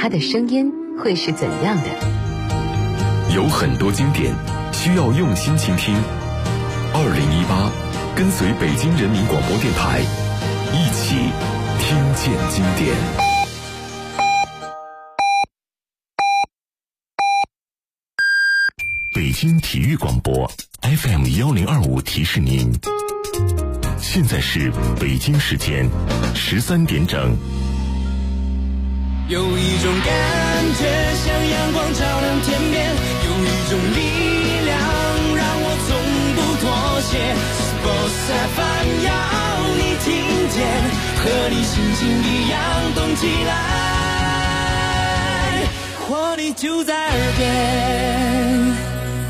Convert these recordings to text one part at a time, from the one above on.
它的声音会是怎样的？ 有很多经典需要用心倾听。2018，跟随北京人民广播电台，一起听见经典。北京体育广播 FM1025提示您，现在是北京时间13点整。 有一种感觉像阳光照亮天边，有一种力量让我从不妥协。Sports FM 要你听见，和你心情一样动起来，活力就在耳边。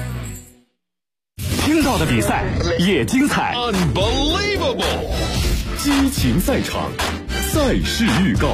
听到的比赛也精彩 Unbelievable， 激情赛场，赛事预告。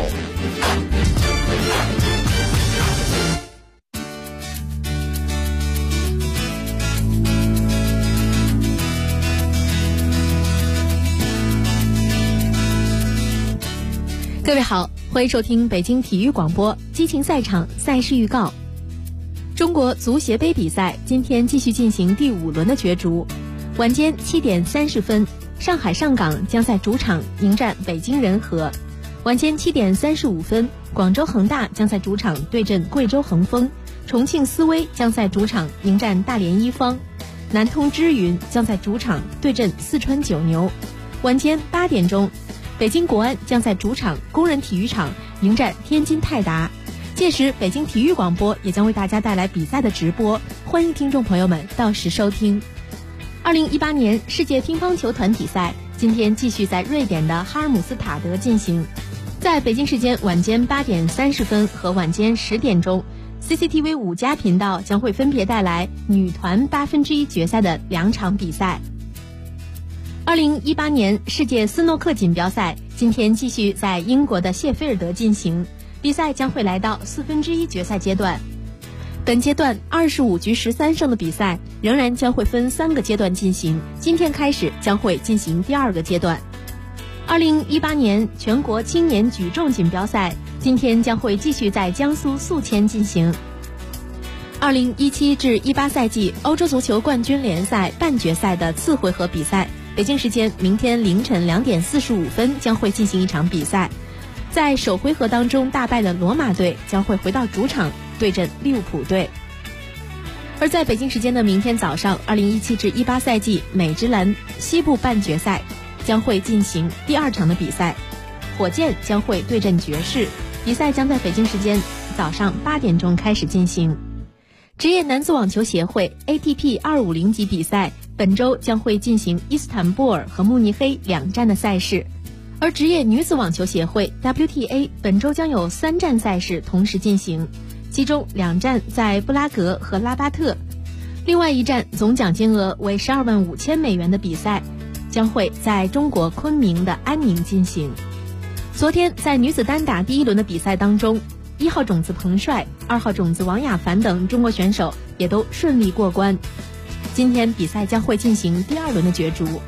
各位好，欢迎收听北京体育广播激情赛场赛事预告。中国足协杯比赛今天继续进行第5轮的角逐，晚间7点30分，上海上港将在主场迎战北京人和；晚间7点35分，广州恒大将在主场对阵贵州恒丰；重庆斯威将在主场迎战大连一方；南通支云将在主场对阵四川九牛；晚间8点钟，北京国安将在主场工人体育场迎战天津泰达。届时北京体育广播也将为大家带来比赛的直播，欢迎听众朋友们到时收听。2018年世界乒乓球团体赛今天继续在瑞典的哈尔姆斯塔德进行，在北京时间晚间8点30分和晚间10点钟， CCTV 5加频道将会分别带来女团1/8决赛的2场比赛。2018年世界斯诺克锦标赛今天继续在英国的谢菲尔德进行，比赛将会来到1/4决赛阶段。本阶段25局13胜的比赛仍然将会分3个阶段进行，今天开始将会进行第2个阶段。2018年全国青年举重锦标赛今天将会继续在江苏宿迁进行。2017至18赛季欧洲足球冠军联赛半决赛的次回合比赛，北京时间明天凌晨2点45分将会进行一场比赛。在首回合当中大败的罗马队将会回到主场对阵利物浦队。而在北京时间的明天早上，2017至18赛季美职篮西部半决赛将会进行第2场的比赛，火箭将会对阵爵士，比赛将在北京时间早上8点钟开始进行。职业男子网球协会 ATP 250级比赛本周将会进行伊斯坦布尔和慕尼黑2站的赛事，而职业女子网球协会 WTA 本周将有3站赛事同时进行，其中2站在布拉格和拉巴特，另外1站总奖金额为12万5千美元的比赛将会在中国昆明的安宁进行。昨天在女子单打第1轮的比赛当中，1号种子彭帅、2号种子王雅凡等中国选手也都顺利过关。今天比赛将会进行第2轮的角逐。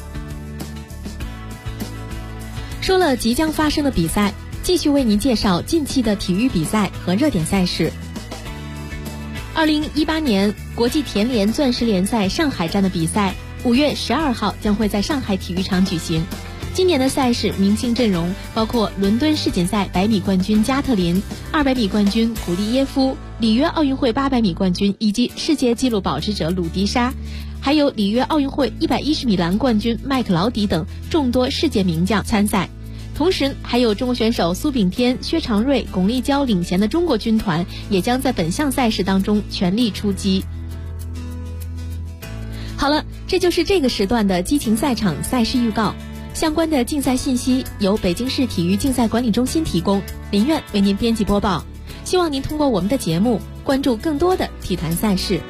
说了即将发生的比赛，继续为您介绍近期的体育比赛和热点赛事。2018年国际田联钻石联赛上海站的比赛5月12号将会在上海体育场举行。今年的赛事明星阵容包括伦敦世锦赛100米冠军加特林、200米冠军古利耶夫、里约奥运会800米冠军以及世界纪录保持者鲁迪莎，还有里约奥运会110米栏冠军麦克劳迪等众多世界名将参赛。同时还有中国选手苏炳添、薛长瑞、巩立姣领衔的中国军团也将在本项赛事当中全力出击。好了，这就是这个时段的激情赛场赛事预告。相关的竞赛信息由北京市体育竞赛管理中心提供，林苑为您编辑播报。希望您通过我们的节目关注更多的体坛赛事。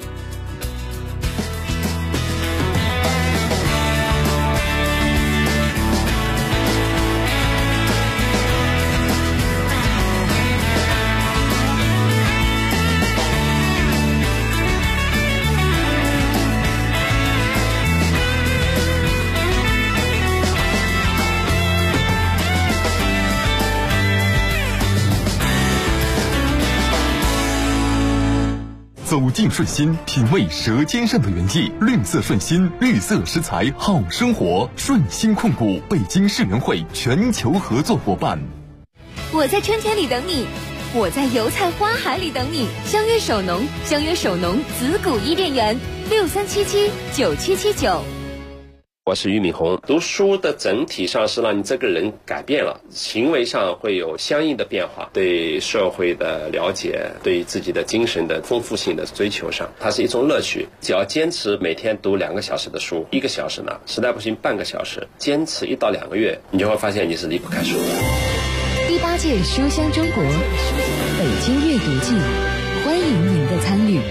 走进顺心，品味舌尖上的原意。绿色顺心，绿色食材好生活。顺心控股，北京世联会全球合作伙伴。 我在春天里等你，我在油菜花海里等你。相约首农，相约首农紫谷伊甸园，63779779。 我是俞敏洪。读书的整体上是让你这个人改变了，行为上会有相应的变化，对社会的了解，对自己的精神的丰富性的追求上，它是一种乐趣。只要坚持每天读2个小时的书，1个小时呢，实在不行半个小时，坚持1到2个月，你就会发现你是离不开书的。 第8届书香中国北京阅读季，欢迎您的参与。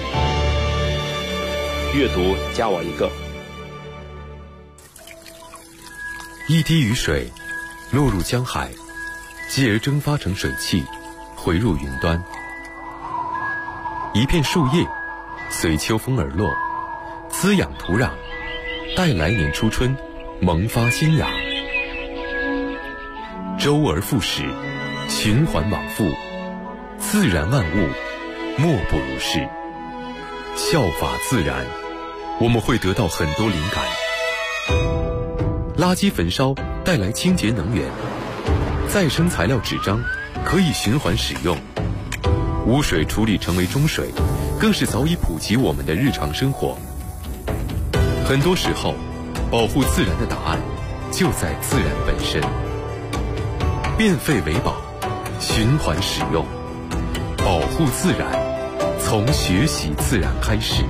阅读加我一个。 一滴雨水落入江海，继而蒸发成水汽，回入云端。一片树叶随秋风而落，滋养土壤，待来年初春萌发新芽。周而复始，循环往复，自然万物莫不如是。效法自然，我们会得到很多灵感。垃圾焚烧带来清洁能源，再生材料纸张可以循环使用，污水处理成为中水，更是早已普及我们的日常生活。很多时候，保护自然的答案就在自然本身。变废为宝，循环使用，保护自然，从学习自然开始。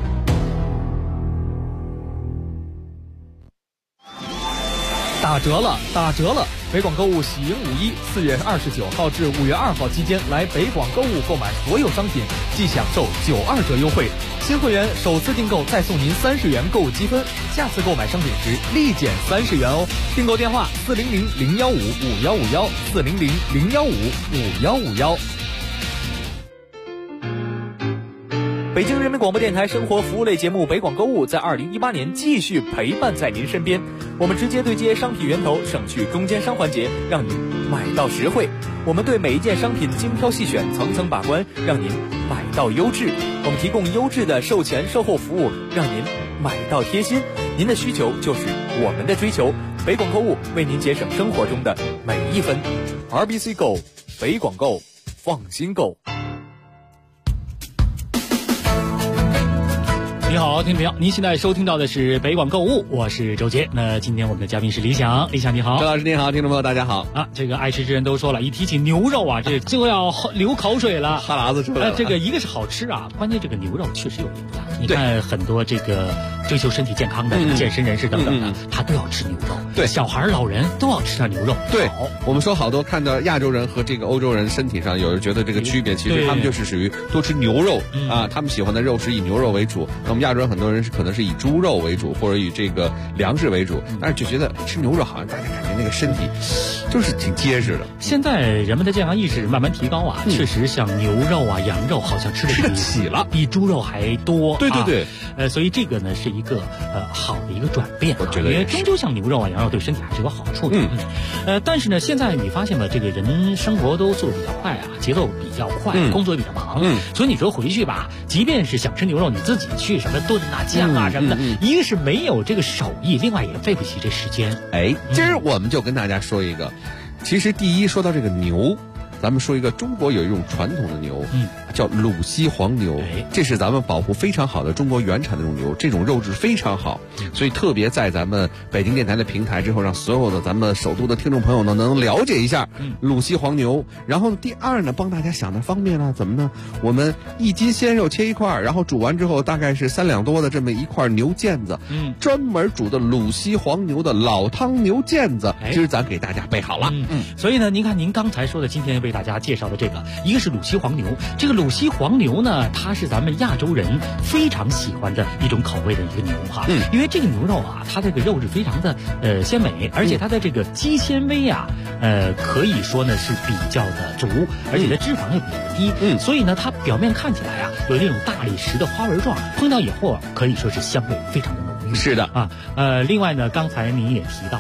打折了，打折了！北广购物喜迎5·1，4月29号至5月2号期间来北广购物购买所有商品，即享受92折优惠。新会员首次订购再送您30元购物积分，下次购买商品时立减30元哦。订购电话400-015-5151，400-015-5151。北京人民广播电台生活服务类节目北广购物在2018年继续陪伴在您身边。我们直接对接商品源头，省去中间商环节，让您买到实惠。我们对每一件商品精挑细选，层层把关，让您买到优质。我们提供优质的售前售后服务，让您买到贴心。您的需求就是我们的追求。北广购物为您节省生活中的每一分。RBC 购，北广购，放心购。你好，听众朋友，您现在收听到的是北广购物，我是周杰。那今天我们的嘉宾是李想，李想你好。 周老师你好，听众朋友大家好啊。这个爱吃之人都说了，一提起牛肉啊，这就要流口水了， 哈喇子出来了。 这个一个是好吃啊，关键这个牛肉确实有营养。你看很多这个追求身体健康的健身人士等等的，他都要吃牛肉。 对， 小孩老人都要吃上牛肉。 对，我们说好多看到亚洲人和这个欧洲人身体上有人觉得这个区别，其实他们就是属于多吃牛肉啊，他们喜欢的肉是以牛肉为主。那我们亚洲人很多人可能是以猪肉为主，或者以这个粮食为主，但是就觉得吃牛肉好像大家感觉那个身体就是挺结实的。 现在人们的健康意识慢慢提高啊，确实像牛肉啊、羊肉好像吃得起了，比猪肉还多。 对对对， 所以这个呢是一个好的一个转变， 我觉得因为终究像牛肉啊、羊肉对身体还是有好处的。但是呢，现在你发现了这个人生活都速度比较快啊，节奏比较快，工作也比较忙，所以你说回去吧，即便是想吃牛肉，你自己去什么炖啊、酱啊什么的，一个是没有这个手艺，另外也费不起这时间。 今儿我们就跟大家说一个，其实第一说到这个牛，咱们说一个中国有一种传统的牛，叫鲁西黄牛，这是咱们保护非常好的中国原产的这种牛，这种肉质非常好，所以特别在咱们北京电台的平台之后，让所有的咱们首都的听众朋友呢能了解一下鲁西黄牛。然后第二呢，帮大家想的方便了，怎么呢？我们1斤鲜肉切一块，然后煮完之后大概是3两多的这么一块牛腱子，专门煮的鲁西黄牛的老汤牛腱子，今儿咱给大家备好了。 所以呢，您看您刚才说的，今天为大家介绍的这个，一个是鲁西黄牛，这个鲁西黄牛呢，它是咱们亚洲人非常喜欢的一种口味的一个牛哈，因为这个牛肉啊，它这个肉质非常的鲜美，而且它的这个肌纤维啊，可以说呢是比较的足，而且它脂肪又比较低，所以呢，它表面看起来啊，有那种大理石的花纹状，烹调以后可以说是香味非常的浓郁。 是的啊，另外呢，刚才您也提到了。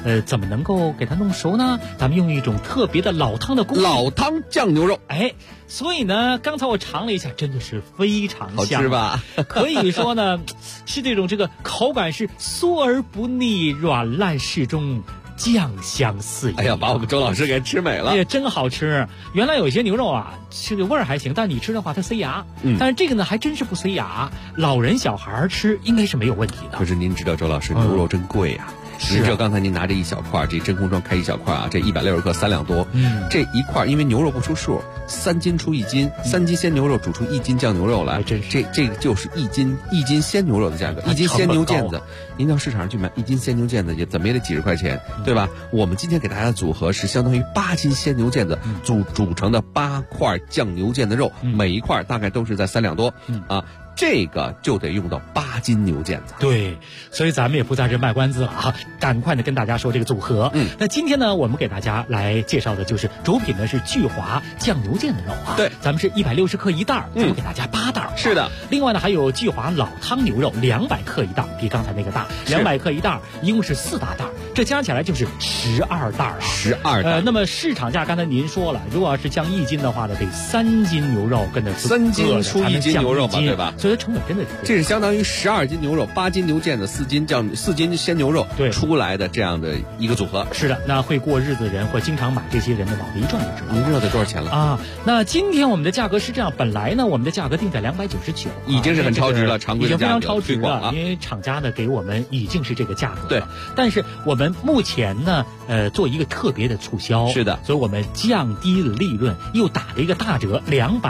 怎么能够给它弄熟呢？咱们用一种特别的老汤的工艺， 老汤酱牛肉。 所以呢，刚才我尝了一下，真的是非常香， 好吃吧？ 可以说呢，是这个口感是酥而不腻，软烂适中。酱香四溢。 哎呀，把我们周老师给吃美了。 哎呀，真好吃。原来有些牛肉啊，这个味儿还行，但你吃的话它塞牙。但是这个呢，还真是不塞牙，老人小孩吃应该是没有问题的。 可是您知道，周老师，牛肉真贵啊。您知道刚才您拿这一小块，这真空装开一小块啊，这160克3两多。这一块因为牛肉不出数，3斤出1斤，3斤鲜牛肉煮出1斤酱牛肉来，这个就是1斤鲜牛肉的价格，1斤鲜牛腱子，您到市场上去买1斤鲜牛腱子也怎么也得几十块钱，对吧？我们今天给大家的组合是相当于8斤鲜牛腱子煮成的8块酱牛腱子肉，每一块大概都是在3两多啊。这个就得用到8斤牛腱子。 对，所以咱们也不在这卖关子了啊，赶快的跟大家说这个组合。那今天呢，我们给大家来介绍的就是主品呢是聚华酱牛腱子肉啊。 对， 咱们是160克1袋，咱们给大家8袋。 是的。 另外呢，还有聚华老汤牛肉200克1袋，比刚才那个大，200克1袋，一共是4大袋，这加起来就是12袋啊。 12袋。 那么市场价刚才您说了，如果要是降1斤的话呢，得3斤牛肉跟着 3斤出1斤牛肉嘛，对吧？ 所以成本真的是这是相当于12斤牛肉、8斤牛腱子、4斤鲜牛肉出来的这样的一个组合。 是的，那会过日子的人或经常买这些人的往里转就知道。 您知道得多少钱了啊？那今天我们的价格是这样，本来呢我们的价格定在299， 已经是很超值了，常规已经非常超值了， 因为厂家呢给我们已经是这个价格了。 对， 但是我们目前呢做一个特别的促销， 是的， 所以我们降低了利润，又打了一个大折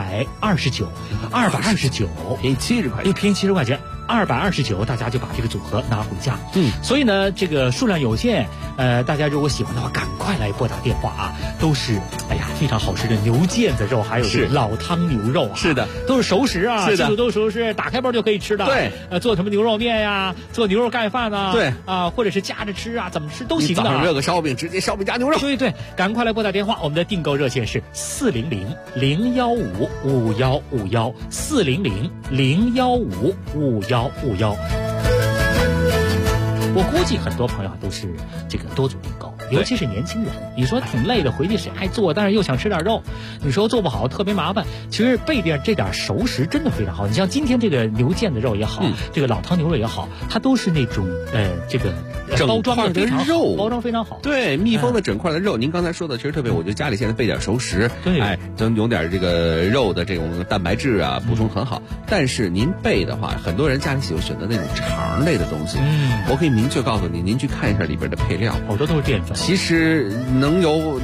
，229， 便宜70块钱。 又便宜70块钱，229，大家就把这个组合拿回家。所以呢，这个数量有限，大家如果喜欢的话，赶快来拨打电话啊！都是非常好吃的牛腱子肉，还有这个老汤牛肉啊， 是的， 都是熟食啊， 是的， 都是熟食，打开包就可以吃的。 对， 做什么牛肉面呀，做牛肉盖饭啊， 对啊，或者是夹着吃啊，怎么吃都行的。 早上热个烧饼，直接烧饼加牛肉。 对，赶快来拨打电话，我们的订购热线是400-015-5151，400-015-5151。我估计很多朋友都是这个多组订购，尤其是年轻人。你说挺累的，回去谁爱做？但是又想吃点肉，你说做不好特别麻烦。其实备点这点熟食真的非常好。你像今天这个牛腱子肉也好，这个老汤牛肉也好，它都是那种这个包装的非常好，包装非常好。 对，密封的整块的肉。您刚才说的其实特别，我觉得家里现在备点熟食， 对， 能有点这个肉的这种蛋白质啊，补充很好。但是您备的话，很多人家里喜欢选择那种肠类的东西。我可以明确告诉你，您去看一下里边的配料， 好多都是淀粉。 其实能有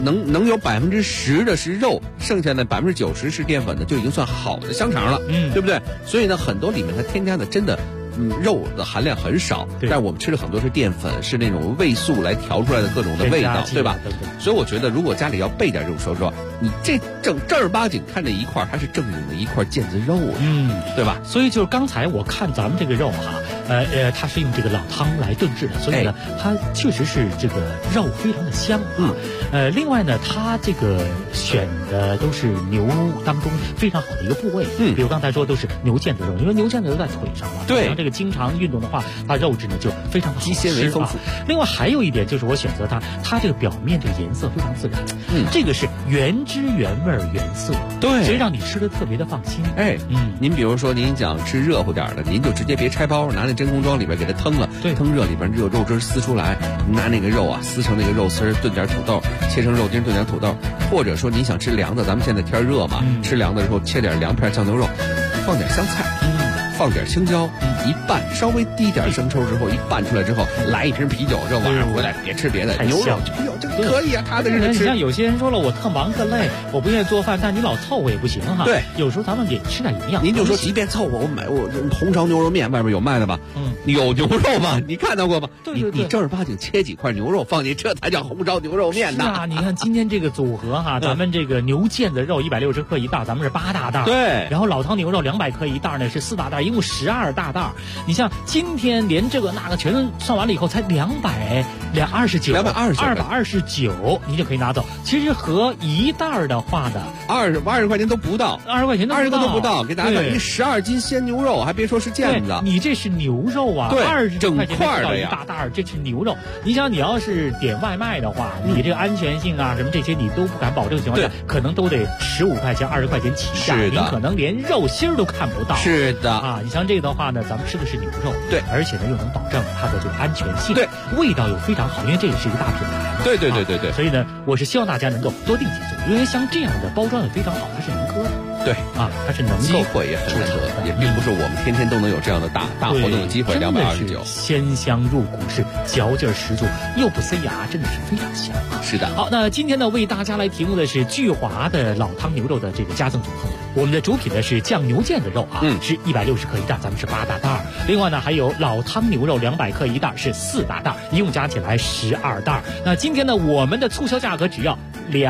10%的是肉，剩下的90%是淀粉的，就已经算好的香肠了，对不对？所以呢，很多里面它添加的真的。肉的含量很少，但是我们吃的很多是淀粉，是那种味素来调出来的各种的味道，对吧？所以我觉得，如果家里要备点这种熟肉，你这正儿八经看这一块，它是正经的一块腱子肉，对吧？ 所以就是刚才我看咱们这个肉哈，它是用这个老汤来炖制的，所以呢，它确实是这个肉非常的香啊。另外呢，它这个选的都是牛当中非常好的一个部位，比如刚才说都是牛腱子肉，因为牛腱子肉在腿上嘛， 对。 这个经常运动的话，它肉质呢就非常肌纤维丰富。 另外还有一点就是我选择它这个表面这个颜色非常自然，这个是原汁原味原色， 对， 所以让你吃的特别的放心。 您比如说您想吃热乎点的，您就直接别拆包，拿那真空装里边给它腾了，腾热里边肉汁撕出来，拿那个肉啊撕成那个肉丝，炖点土豆，切成肉丁炖点土豆，或者说您想吃凉的，咱们现在天热嘛，吃凉的时候切点凉片酱牛肉，放点香菜，放点青椒，一拌，稍微滴点生抽之后，一拌出来之后，来一瓶啤酒，这晚上回来别吃别的，牛肉这可以啊，他的日子吃。 你像有些人说了，我特忙特累，我不愿意做饭，但你老凑合也不行哈。 对， 有时候咱们得吃点营养。 您就说，即便凑合，我红烧牛肉面外面有卖的吧？有牛肉吗？你看到过吗？你正儿八经切几块牛肉放进，这才叫红烧牛肉面呢。 是啊，你看今天这个组合哈，咱们这个牛腱子肉160克1袋，咱们是8大袋。 对， 然后老汤牛肉200克1袋呢是4大袋，一一共12大袋。你像今天连这个那个全算完了以后，才229，你就可以拿走。其实和一袋的话呢 ，20块钱都不到 ，20块钱 20个都不到，给大家一12斤鲜牛肉，还别说是腱子， 你这是牛肉啊， 对 ，20块钱块的一大袋，这是牛肉。你想，你要是点外卖的话，你这个安全性啊什么这些你都不敢保证的情况下，可能都得15块钱、20块钱起价，您可能连肉心儿都看不到。 是的啊，你像这个的话呢，咱们吃的是牛肉， 对， 而且呢又能保证它的这个安全性， 对， 味道又非常好，因为这也是一个大品牌嘛。 对， 所以呢，我是希望大家能够多订几组，因为像这样的包装也非常好，它是能喝的。 对啊，它是能够机会也很难得，也并不是我们天天都能有这样的大活动的机会。229， 鲜香入骨，是嚼劲十足，又不塞牙，真的是非常香。 是的。 好，那今天呢，为大家来提供的是聚华的老汤牛肉的这个加赠组合。我们的主品呢是酱牛腱子肉啊，是160克一袋，咱们是8大袋。另外呢，还有老汤牛肉200克一袋，是4大袋，一共加起来12袋。那今天呢，我们的促销价格只要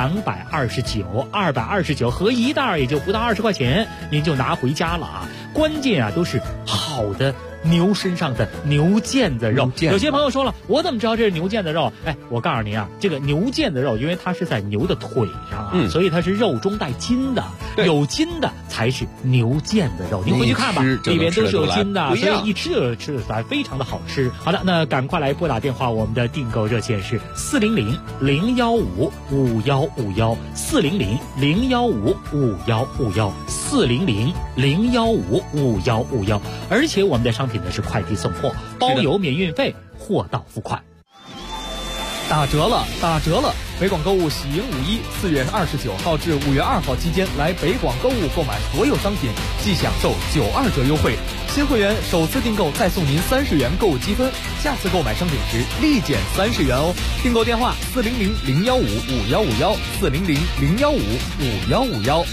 229，229合一袋也就不到20块钱，您就拿回家了啊！关键啊，都是好的牛身上的牛腱子肉。有些朋友说了，我怎么知道这是牛腱子肉？哎，我告诉您啊，这个牛腱子肉，因为它是在牛的腿上啊，所以它是肉中带筋的，有筋的才是牛腱子肉。您回去看吧，里边都是有筋的，所以一吃就吃得出来，非常的好吃。好的，那赶快来拨打电话，我们的订购热线是400-015-5151，400-015-5151，400-015-5151，而且我们的商品呢是快递送货，包邮免运费，货到付款。 打折了！北广购物喜迎5·1，4月29号至5月2号期间来北广购物购买所有商品，即享受92折优惠。新会员首次订购再送您30元购物积分，下次购买商品时立减30元哦。订购电话400-015-5151，400-015-5151。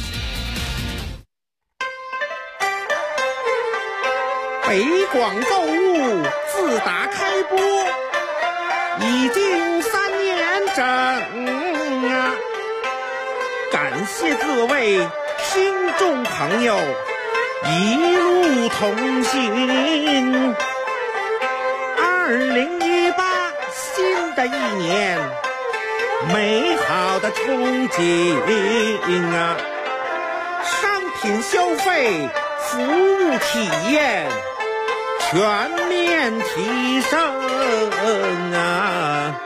北广购物自打开播已经3年整啊！感谢各位听众朋友一路同行。2018新的一年，美好的憧憬啊！商品消费，服务体验全面提升啊！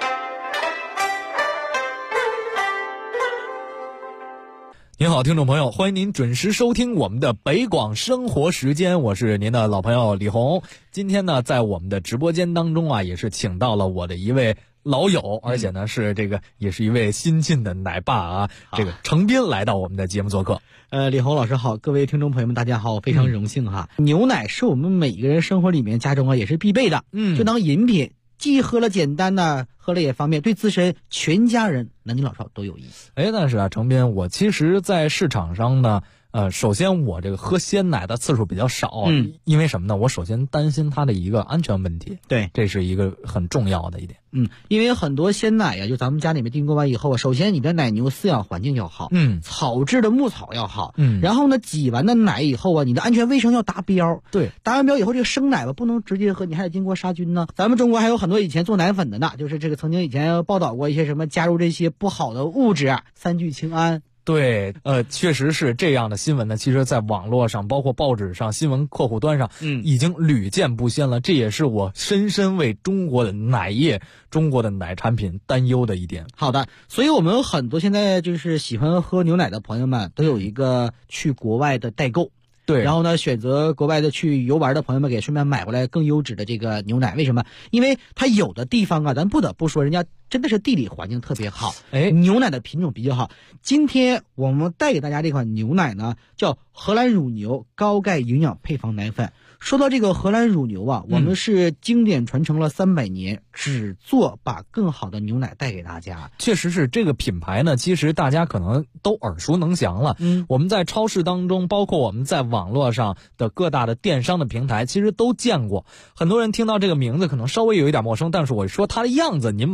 您好，听众朋友，欢迎您准时收听我们的北广生活时间，我是您的老朋友李红。今天呢，在我们的直播间当中啊，也是请到了我的一位老友，而且呢是这个也是一位新晋的奶爸啊，这个程斌来到我们的节目做客。 李红老师好，各位听众朋友们大家好，非常荣幸哈。牛奶是我们每一个人生活里面家中啊也是必备的，就当饮品，既喝了简单呢，喝了也方便，对自身全家人男女老少都有意思。 但是啊，程斌，我其实在市场上呢，首先我这个喝鲜奶的次数比较少，因为什么呢？我首先担心它的一个安全问题， 对， 这是一个很重要的一点。 因为很多鲜奶呀，就咱们家里面订购完以后啊，首先你的奶牛饲养环境要好，草质的牧草要好，然后呢，挤完的奶以后啊，你的安全卫生要达标， 对， 达完标以后，这个生奶吧不能直接喝，你还得经过杀菌呢。咱们中国还有很多以前做奶粉的呢，就是这个曾经以前报道过一些什么加入这些不好的物质啊，3聚氰胺。 对，确实是这样的新闻呢。其实，在网络上，包括报纸上、新闻客户端上，已经屡见不鲜了。这也是我深深为中国的奶业、中国的奶产品担忧的一点。 好的，所以我们很多现在就是喜欢喝牛奶的朋友们，都有一个去国外的代购。 对， 然后呢，选择国外的去游玩的朋友们，给顺便买回来更优质的这个牛奶。为什么？因为它有的地方啊，咱不得不说，人家真的是地理环境特别好，牛奶的品种比较好。今天我们带给大家这款牛奶呢，叫荷兰乳牛高钙营养配方奶粉。说到这个荷兰乳牛啊，我们是经典传承了300年，只做把更好的牛奶带给大家。 确实是这个品牌呢，其实大家可能都耳熟能详了。我们在超市当中，包括我们在网络上的各大的电商的平台，其实都见过。很多人听到这个名字可能稍微有一点陌生，但是我说它的样子，您马上就能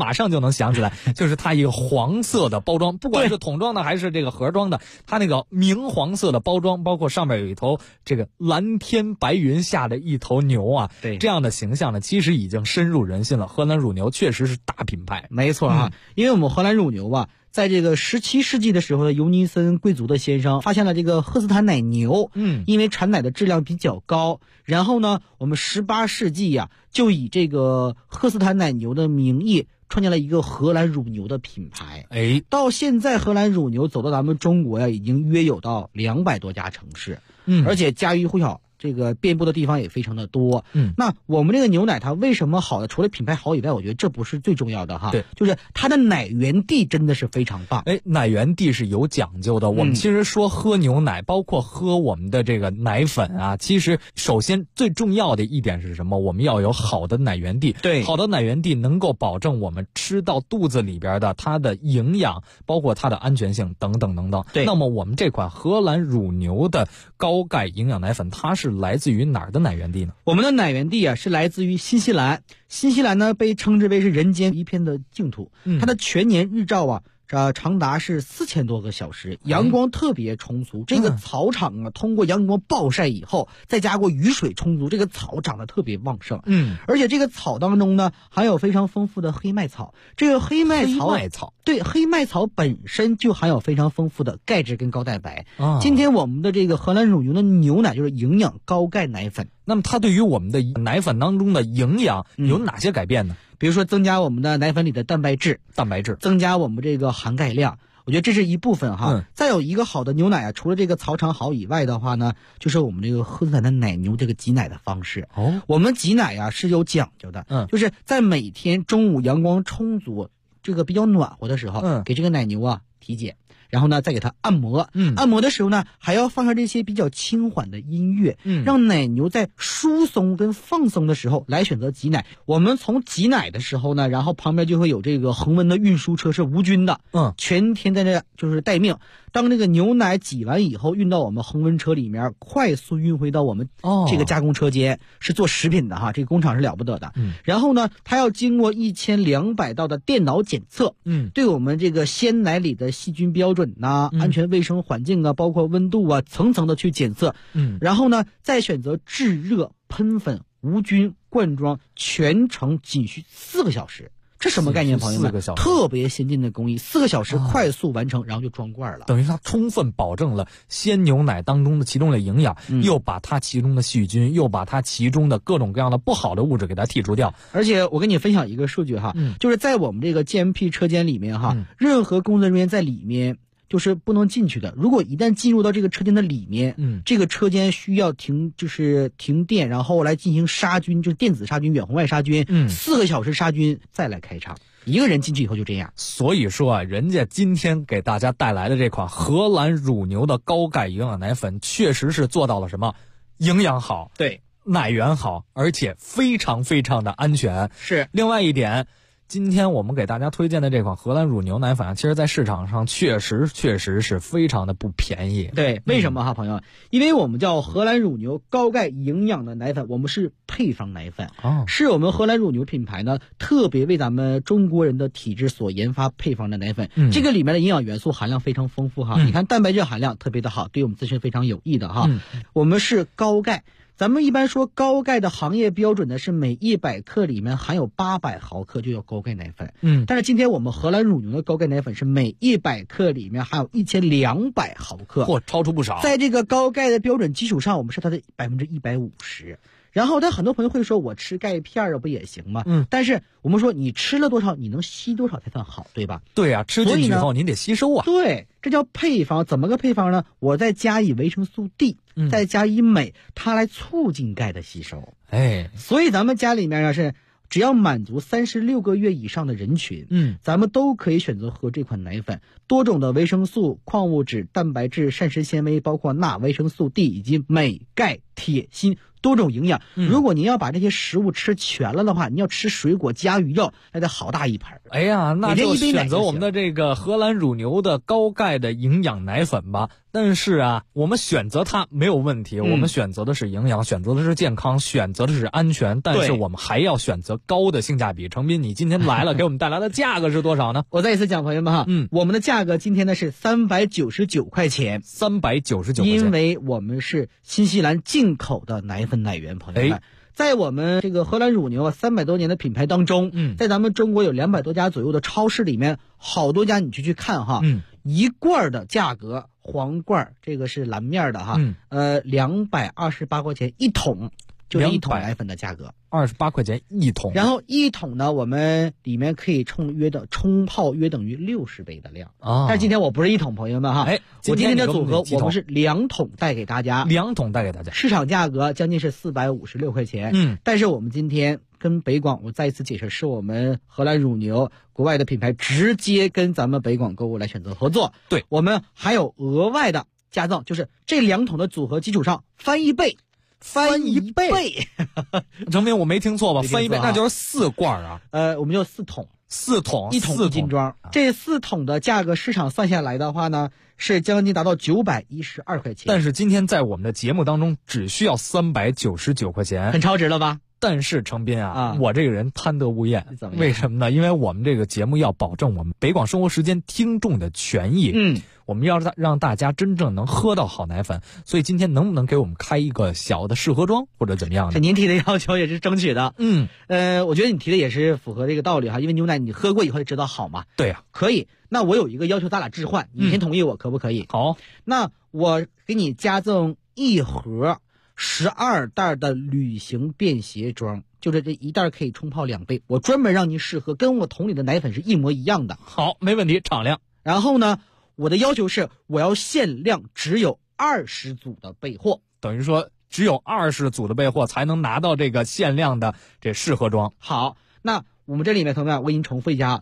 能想起来，就是它一个黄色的包装，不管是桶装的还是这个盒装的，它那个明黄色的包装，包括上面有一头这个蓝天白云下的一头牛啊， 对， 这样的形象呢，其实已经深入人心了。荷兰乳牛确实是大品牌， 没错啊，因为我们荷兰乳牛啊，在这个17世纪的时候呢，尤尼森贵族的先生发现了这个赫斯坦奶牛，因为产奶的质量比较高，然后呢，我们18世纪呀，就以这个赫斯坦奶牛的名义创建了一个荷兰乳牛的品牌。到现在荷兰乳牛走到咱们中国呀，已经约有到200多家城市，而且家喻户晓。这个遍布的地方也非常的多。那我们这个牛奶它为什么好的？除了品牌好以外，我觉得这不是最重要的哈。 对， 就是它的奶源地真的是非常棒。 奶源地是有讲究的。我们其实说喝牛奶，包括喝我们的这个奶粉啊，其实首先最重要的一点是什么？我们要有好的奶源地。 对， 好的奶源地能够保证我们吃到肚子里边的它的营养，包括它的安全性等等等等。 对， 那么我们这款荷兰乳牛的高钙营养奶粉，它是来自于哪儿的奶源地呢？ 我们的奶源地啊是来自于新西兰。新西兰呢被称之为是人间一片的净土，它的全年日照啊长达是4000多个小时，阳光特别充足。这个草场啊，通过阳光暴晒以后，再加过雨水充足，这个草长得特别旺盛。而且这个草当中呢，含有非常丰富的黑麦草。这个黑麦草，对，黑麦草本身就含有非常丰富的钙质跟高蛋白。今天我们的这个荷兰乳牛的牛奶就是营养高钙奶粉。 那么它对于我们的奶粉当中的营养有哪些改变呢？ 比如说增加我们的奶粉里的蛋白质，增加我们这个含钙量，我觉得这是一部分哈。再有一个好的牛奶啊，除了这个草场好以外的话呢，就是我们这个赫斯坦的奶牛这个挤奶的方式。我们挤奶啊是有讲究的，就是在每天中午阳光充足、这个比较暖和的时候，给这个奶牛啊体检。然后呢，再给它按摩。按摩的时候呢，还要放上这些比较轻缓的音乐，让奶牛在疏松跟放松的时候来选择挤奶。我们从挤奶的时候呢，然后旁边就会有这个恒温的运输车，是无菌的，全天在这就是待命。当这个牛奶挤完以后，运到我们恒温车里面，快速运回到我们这个加工车间，是做食品的哈，这个工厂是了不得的。然后呢，它要经过1200道的电脑检测，对我们这个鲜奶里的细菌标准呐、安全卫生环境啊，包括温度啊，层层的去检测。然后呢，再选择制热、喷粉、无菌、灌装，全程仅需4个小时。这什么概念，朋友们？特别先进的工艺，4个小时快速完成，然后就装罐了。 等于它充分保证了鲜牛奶当中的其中的营养，又把它其中的细菌，又把它其中的各种各样的不好的物质给它剔除掉。 而且我跟你分享一个数据哈，就是在我们这个 GMP 车间里面哈，任何工作人员在里面就是不能进去的。如果一旦进入到这个车间的里面，这个车间需要停电，然后来进行杀菌，就是电子杀菌、远红外杀菌，4个小时杀菌再来开厂。一个人进去以后就这样。 所以说啊，人家今天给大家带来的这款荷兰乳牛的高钙营养奶粉，确实是做到了什么？营养好， 对， 奶源好，而且非常非常的安全。 是。 另外一点，今天我们给大家推荐的这款荷兰乳牛奶粉，其实在市场上确实是非常的不便宜。 对，为什么哈，朋友？因为我们叫荷兰乳牛高钙营养的奶粉，我们是配方奶粉，是我们荷兰乳牛品牌呢特别为咱们中国人的体质所研发配方的奶粉。这个里面的营养元素含量非常丰富哈，你看蛋白质含量特别的好，对我们自身非常有益的哈。我们是高钙。咱们一般说高钙的行业标准呢是每100克里面含有800毫克就叫高钙奶粉。但是今天我们荷兰乳牛的高钙奶粉是每100克里面含有1200毫克， 超出不少。 在这个高钙的标准基础上，我们是它的150%。然后但很多朋友会说，我吃钙片啊不也行吗？但是我们说你吃了多少，你能吸多少才算好，对吧？ 对啊，吃进去以后你得吸收啊。 对，这叫配方。怎么个配方呢？我再加以维生素 D，再加以镁，它来促进钙的吸收。所以咱们家里面呢是只要满足36个月以上的人群，咱们都可以选择喝这款奶粉。多种的维生素、矿物质、蛋白质、膳食纤维，包括钠、维生素 D 以及镁、钙、铁、锌， 多种营养。如果您要把这些食物吃全了的话，您要吃水果加鱼肉，那得好大一盆。 哎呀，那就选择我们的这个荷兰乳牛的高钙的营养奶粉吧。但是啊，我们选择它没有问题，我们选择的是营养，选择的是健康，选择的是安全，但是我们还要选择高的性价比。程斌，你今天来了，给我们带来的价格是多少呢？ 我再一次讲，朋友们哈，我们的价格今天呢是399块钱 ，399块钱， 因为我们是新西兰进口的奶粉奶源，朋友们。在我们这个荷兰乳牛300多年的品牌当中，在咱们中国有200多家左右的超市里面，好多家你去看哈，一罐的价格，黄罐这个是蓝面的哈，228块钱一桶，就是一桶奶粉的价格 ，28块钱一桶。 然后一桶呢，我们里面可以冲泡约等于60杯的量啊。但是今天我不是一桶，朋友们哈，我今天的组合我们是2桶带给大家 ，2桶带给大家， 市场价格将近是456块钱，但是我们今天跟北广，我再一次解释，是我们荷兰乳牛国外的品牌直接跟咱们北广购物来选择合作， 对， 我们还有额外的加赠，就是这2桶的组合基础上翻一倍。 程斌，我没听错吧？翻一倍，那就是4罐啊。 我们就4桶 ，1桶 1斤装。这4桶的价格市场算下来的话呢，是将近达到912块钱。 但是今天在我们的节目当中，只需要399块钱， 很超值了吧？ 但是程斌啊，我这个人贪得无厌，为什么呢？因为我们这个节目要保证我们北广生活时间听众的权益，我们要让大家真正能喝到好奶粉，所以今天能不能给我们开一个小的试喝装或者怎么样的？ 您提的要求也是争取的，我觉得你提的也是符合这个道理哈，因为牛奶你喝过以后就知道好嘛。 对呀， 可以。那我有一个要求，咱俩置换，你先同意我可不可以？ 好， 那我给你加赠1盒12袋的旅行便携装，就是这一袋可以冲泡2杯，我专门让你试喝，跟我桶里的奶粉是一模一样的。 好，没问题，敞亮。 然后呢，我的要求是我要限量只有20组的备货， 等于说只有20组的备货才能拿到这个限量的这试喝装。 好，那我们这里面同学们，我给您重复一下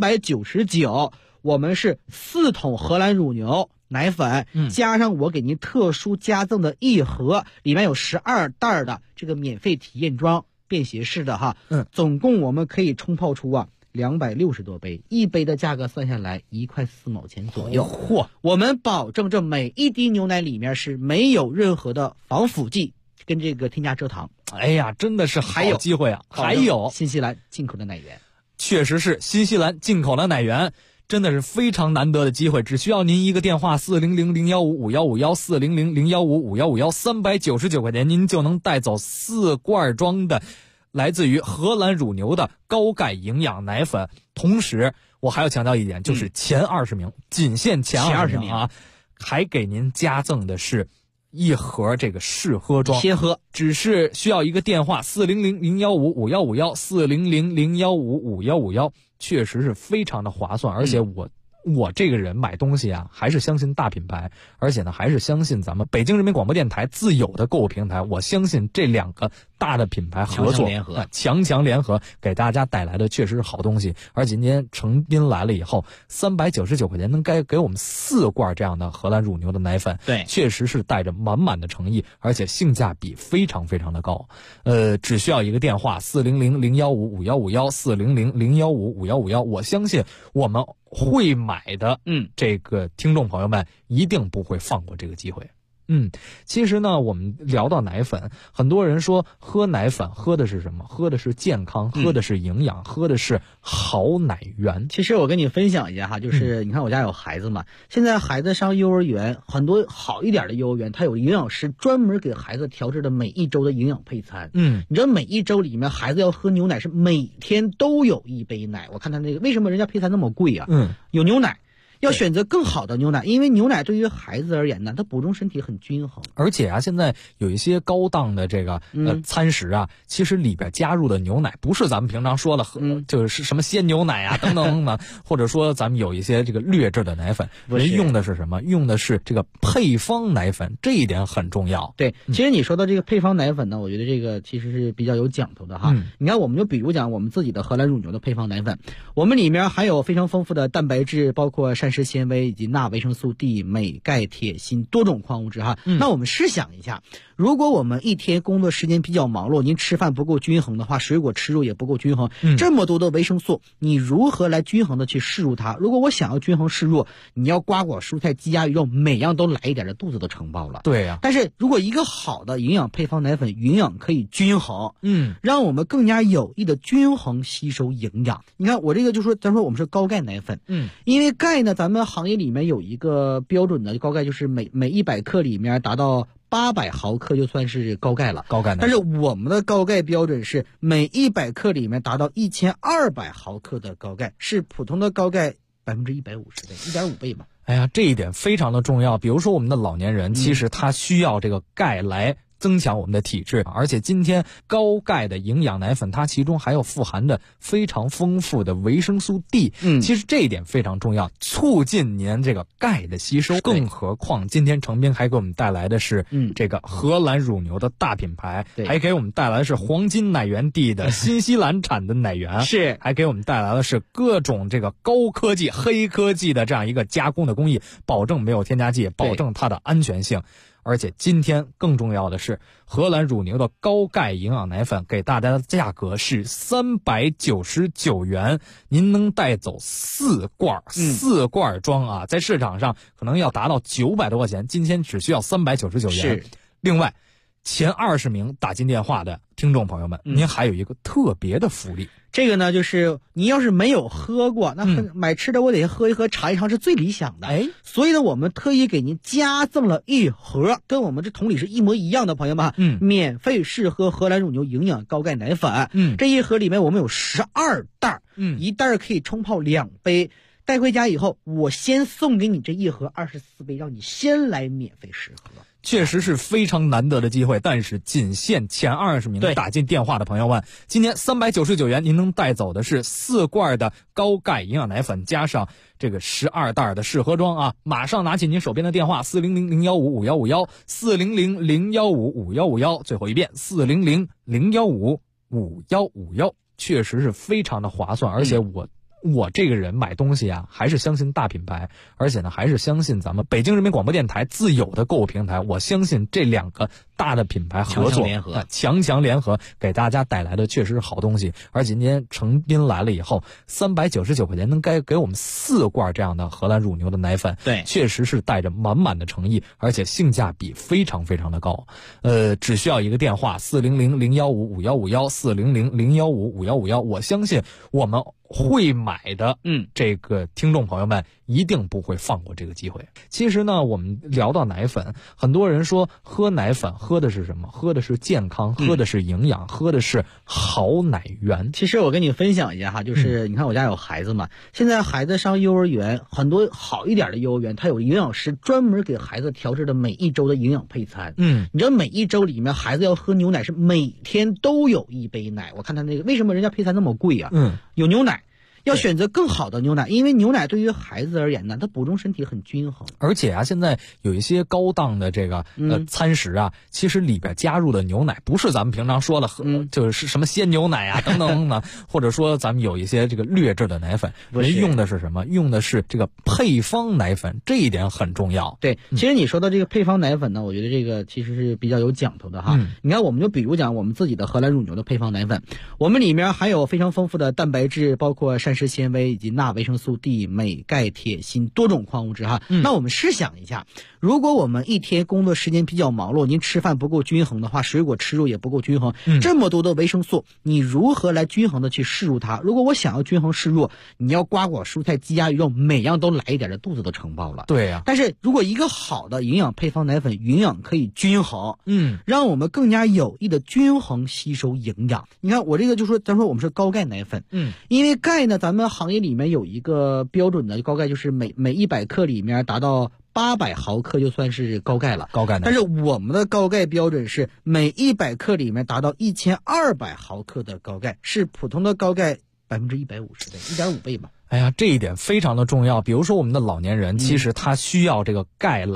，399，我们是4桶荷兰乳牛奶粉，加上我给您特殊加赠的1盒，里面有12袋的这个免费体验装，便携式的哈，总共我们可以冲泡出260多杯，一杯的价格算下来1块4毛钱左右。 嚯！ 我们保证这每一滴牛奶里面是没有任何的防腐剂跟这个添加蔗糖。 哎呀，真的是好机会啊！还有新西兰进口的奶源， 确实是新西兰进口的奶源。真的是非常难得的机会，只需要您一个电话400-015-5151，400-015-51，399块钱，您就能带走4罐装的来自于荷兰乳牛的高钙营养奶粉。同时，我还要强调一点，就是前20名，仅限前20名啊，还给您加赠的是1盒这个试喝装， 先喝， 只是需要一个电话400-015-5151，400-015-5151，确实是非常的划算，而且我这个人买东西啊，还是相信大品牌，而且呢，还是相信咱们北京人民广播电台自有的购物平台。我相信这2个大的品牌合作，强强联合，给大家带来的确实是好东西。而今天程斌来了以后，399块钱能给我们4罐这样的荷兰乳牛的奶粉， 对， 确实是带着满满的诚意，而且性价比非常非常的高。只需要一个电话400-015-5151，400-015-5151，我相信我们会买的这个听众朋友们一定不会放过这个机会。其实呢，我们聊到奶粉，很多人说喝奶粉喝的是什么？喝的是健康，喝的是营养，喝的是好奶源。 其实我跟你分享一下哈，就是你看我家有孩子嘛，现在孩子上幼儿园，很多好一点的幼儿园，它有营养师专门给孩子调制的每一周的营养配餐。你知道每一周里面孩子要喝牛奶是每天都有1杯奶。我看他那个为什么人家配餐那么贵啊？有牛奶。要选择更好的牛奶，因为牛奶对于孩子而言呢，它补充身体很均衡。 而且啊，现在有一些高档的这个餐食啊，其实里边加入的牛奶不是咱们平常说的就是什么鲜牛奶啊等等的，或者说咱们有一些这个劣质的奶粉，人用的是什么？用的是这个配方奶粉，这一点很重要。 对，其实你说到这个配方奶粉呢，我觉得这个其实是比较有讲头的哈。你看，我们就比如讲我们自己的荷兰乳牛的配方奶粉，我们里面含有非常丰富的蛋白质，包括膳食纤维以及钠、维生素 D、镁、钙、铁、锌多种矿物质哈。那我们试想一下， 如果我们一天工作时间比较忙碌，您吃饭不够均衡的话，水果吃入也不够均衡，这么多的维生素，你如何来均衡的去摄入它？如果我想要均衡摄入，你要瓜果蔬菜鸡鸭鱼肉每样都来一点，这肚子都撑爆了。 对呀。 但是如果一个好的营养配方奶粉，营养可以均衡，让我们更加有益的均衡吸收营养。你看我这个就说，咱说我们是高钙奶粉，因为钙呢，咱们行业里面有一个标准的高钙，就是每100克里面达到800毫克就算是高钙了， 高钙。 但是我们的高钙标准是每100克里面达到1200毫克的高钙，是普通的高钙150倍，1.5倍嘛。 哎呀，这一点非常的重要。比如说我们的老年人，其实他需要这个钙来增强我们的体质，而且今天高钙的营养奶粉，它其中还有富含的非常丰富的维生素 D，其实这一点非常重要，促进您这个钙的吸收。更何况今天程斌还给我们带来的是这个荷兰乳牛的大品牌，还给我们带来的是黄金奶源地的新西兰产的奶源， 是还给我们带来的是各种这个高科技、黑科技的这样一个加工的工艺，保证没有添加剂，保证它的安全性。而且今天更重要的是，荷兰乳牛的高钙营养奶粉给大家的价格是399元，您能带走4罐，4罐装啊，在市场上可能要达到900多块钱，今天只需要399元。 是， 另外，前20名打进电话的听众朋友们，您还有一个特别的福利。 这个呢，就是你要是没有喝过，那买吃的我得喝一喝尝一尝是最理想的。所以呢，我们特意给您加赠了一盒，跟我们这同理是一模一样的，朋友们，免费试喝荷兰乳牛营养高钙奶粉。这一盒里面我们有12袋，一袋可以冲泡2杯。带回家以后，我先送给你这一盒24杯，让你先来免费试喝。 确实是非常难得的机会，但是仅限前20名打进电话的朋友们，今天399元您能带走的是4罐的高钙营养奶粉，加上这个12袋的试喝装啊！马上拿起您手边的电话400-015-5151 400-015-5151，最后一遍400-015-5151，确实是非常的划算，而且我这个人买东西啊，还是相信大品牌，而且呢，还是相信咱们北京人民广播电台自有的购物平台。我相信这2个大的品牌合作，强强联合，给大家带来的确实是好东西。而今天程斌来了以后，399块钱能给我们4罐这样的荷兰乳牛的奶粉， 对， 确实是带着满满的诚意，而且性价比非常非常的高。只需要一个电话400-015-5151 400-015-5151，我相信我们会买的这个听众朋友们一定不会放过这个机会。其实呢，我们聊到奶粉，很多人说喝奶粉喝的是什么？喝的是健康，喝的是营养，喝的是好奶源。 其实我跟你分享一下哈，就是你看我家有孩子嘛，现在孩子上幼儿园，很多好一点的幼儿园，它有营养师专门给孩子调制的每一周的营养配餐。你知道每一周里面孩子要喝牛奶是每天都有1杯奶。我看他那个为什么人家配餐那么贵啊？有牛奶。要选择更好的牛奶，因为牛奶对于孩子而言呢，它补充身体很均衡。 而且啊，现在有一些高档的这个餐食啊，其实里边加入的牛奶不是咱们平常说的就是什么鲜牛奶啊等等的，或者说咱们有一些这个劣质的奶粉，人用的是什么？用的是这个配方奶粉，这一点很重要。 对，其实你说到这个配方奶粉呢，我觉得这个其实是比较有讲头的哈。你看，我们就比如讲我们自己的荷兰乳牛的配方奶粉，我们里面含有非常丰富的蛋白质，包括膳食纤维以及钠、维生素 D、镁、钙、铁、锌多种矿物质哈。那我们试想一下，如果我们一天工作时间比较忙碌，您吃饭不够均衡的话，水果吃入也不够均衡，这么多的维生素，你如何来均衡的去摄入它？如果我想要均衡摄入，你要瓜果蔬菜鸡鸭鱼肉每样都来一点，这肚子都撑爆了。 对呀。 但是如果一个好的营养配方奶粉，营养可以均衡，让我们更加有益的均衡吸收营养。你看我这个就说，咱说我们是高钙奶粉，因为钙呢，咱们行业里面有一个标准的高钙，就是每100克里面达到800毫克就算是高钙了。 高钙奶粉。 但是我们的高钙标准是每100克里面达到1200毫克的高钙，是普通的高钙150倍，1.5倍吧。 哎呀，这一点非常的重要。比如说我们的老年人，其实他需要这个钙来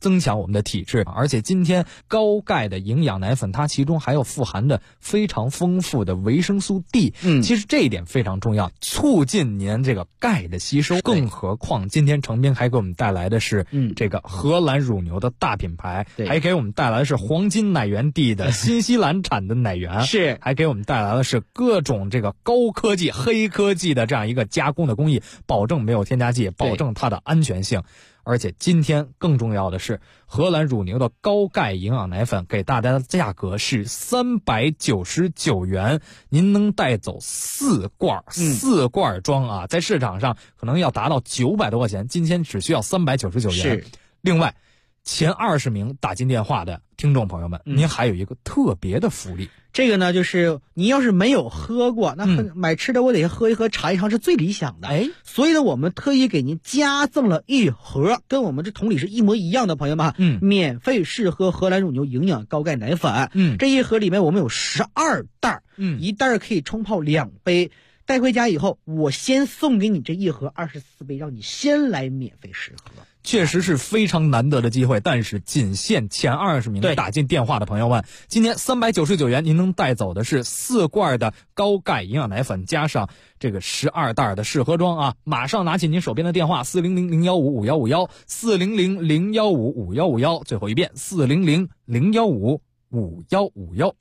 增强我们的体质。而且今天高钙的营养奶粉，它其中还有富含的非常丰富的维生素 D， 其实这一点非常重要，促进您这个钙的吸收。更何况今天程斌还给我们带来的是这个荷兰乳牛的大品牌，还给我们带来的是黄金奶源地的新西兰产的奶源，是还给我们带来的是各种这个高科技、黑科技的这样一个加工的工艺，保证没有添加剂，保证它的安全性。而且今天更重要的是，荷兰乳牛的高钙营养奶粉给大家的价格是399元，您能带走4罐装啊，在市场上可能要达到900多块钱，今天只需要399元。是，另外前20名打进电话的听众朋友们，您还有一个特别的福利。 这个呢，就是你要是没有喝过，那买吃的我得喝一喝尝一尝是最理想的。所以呢，我们特意给您加赠了一盒，跟我们这同理是一模一样的朋友们，免费试喝荷兰乳牛营养高钙奶粉。这一盒里面我们有12袋，一袋可以冲泡2杯。带回家以后，我先送给你这一盒24杯，让你先来免费试喝。 确实是非常难得的机会，但是仅限前20名打进电话的朋友们，今天399元您能带走的是4罐的高钙营养奶粉，加上这个12袋的试喝装啊！马上拿起您手边的电话400-015-5151 400-015-5151，最后一遍400-015-5151。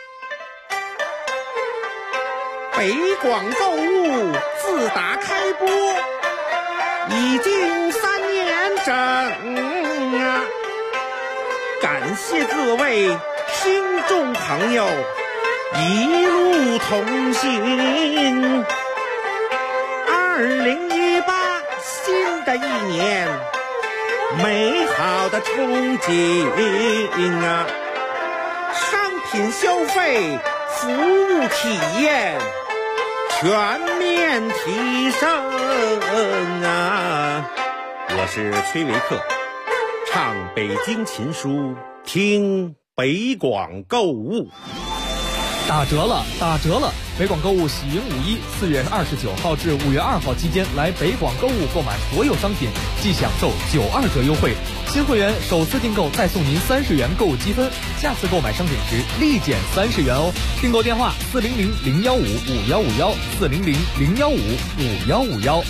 北广购物自打开播已经3年整啊，感谢各位听众朋友一路同行。2018新的一年，美好的憧憬啊，商品消费、服务体验全面提升啊！我是崔维克，唱北京琴书，听北广购物。 打折了！北广购物喜迎5·1，4月29号至5月2号期间来北广购物购买所有商品，即享受92折优惠。新会员首次订购再送您30元购物积分，下次购买商品时立减30元哦。订购电话400-015-5151 400-015-5151。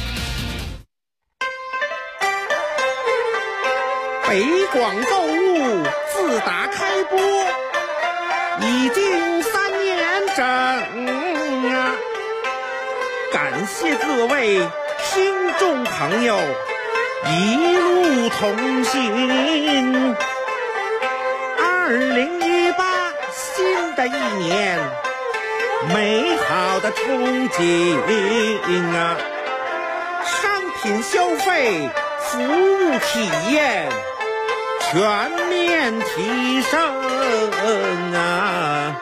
北广购物自打开播已经3年整啊，感谢各位听众朋友一路同行。2018新的一年，美好的憧憬啊，商品消费、服务体验全面提升啊！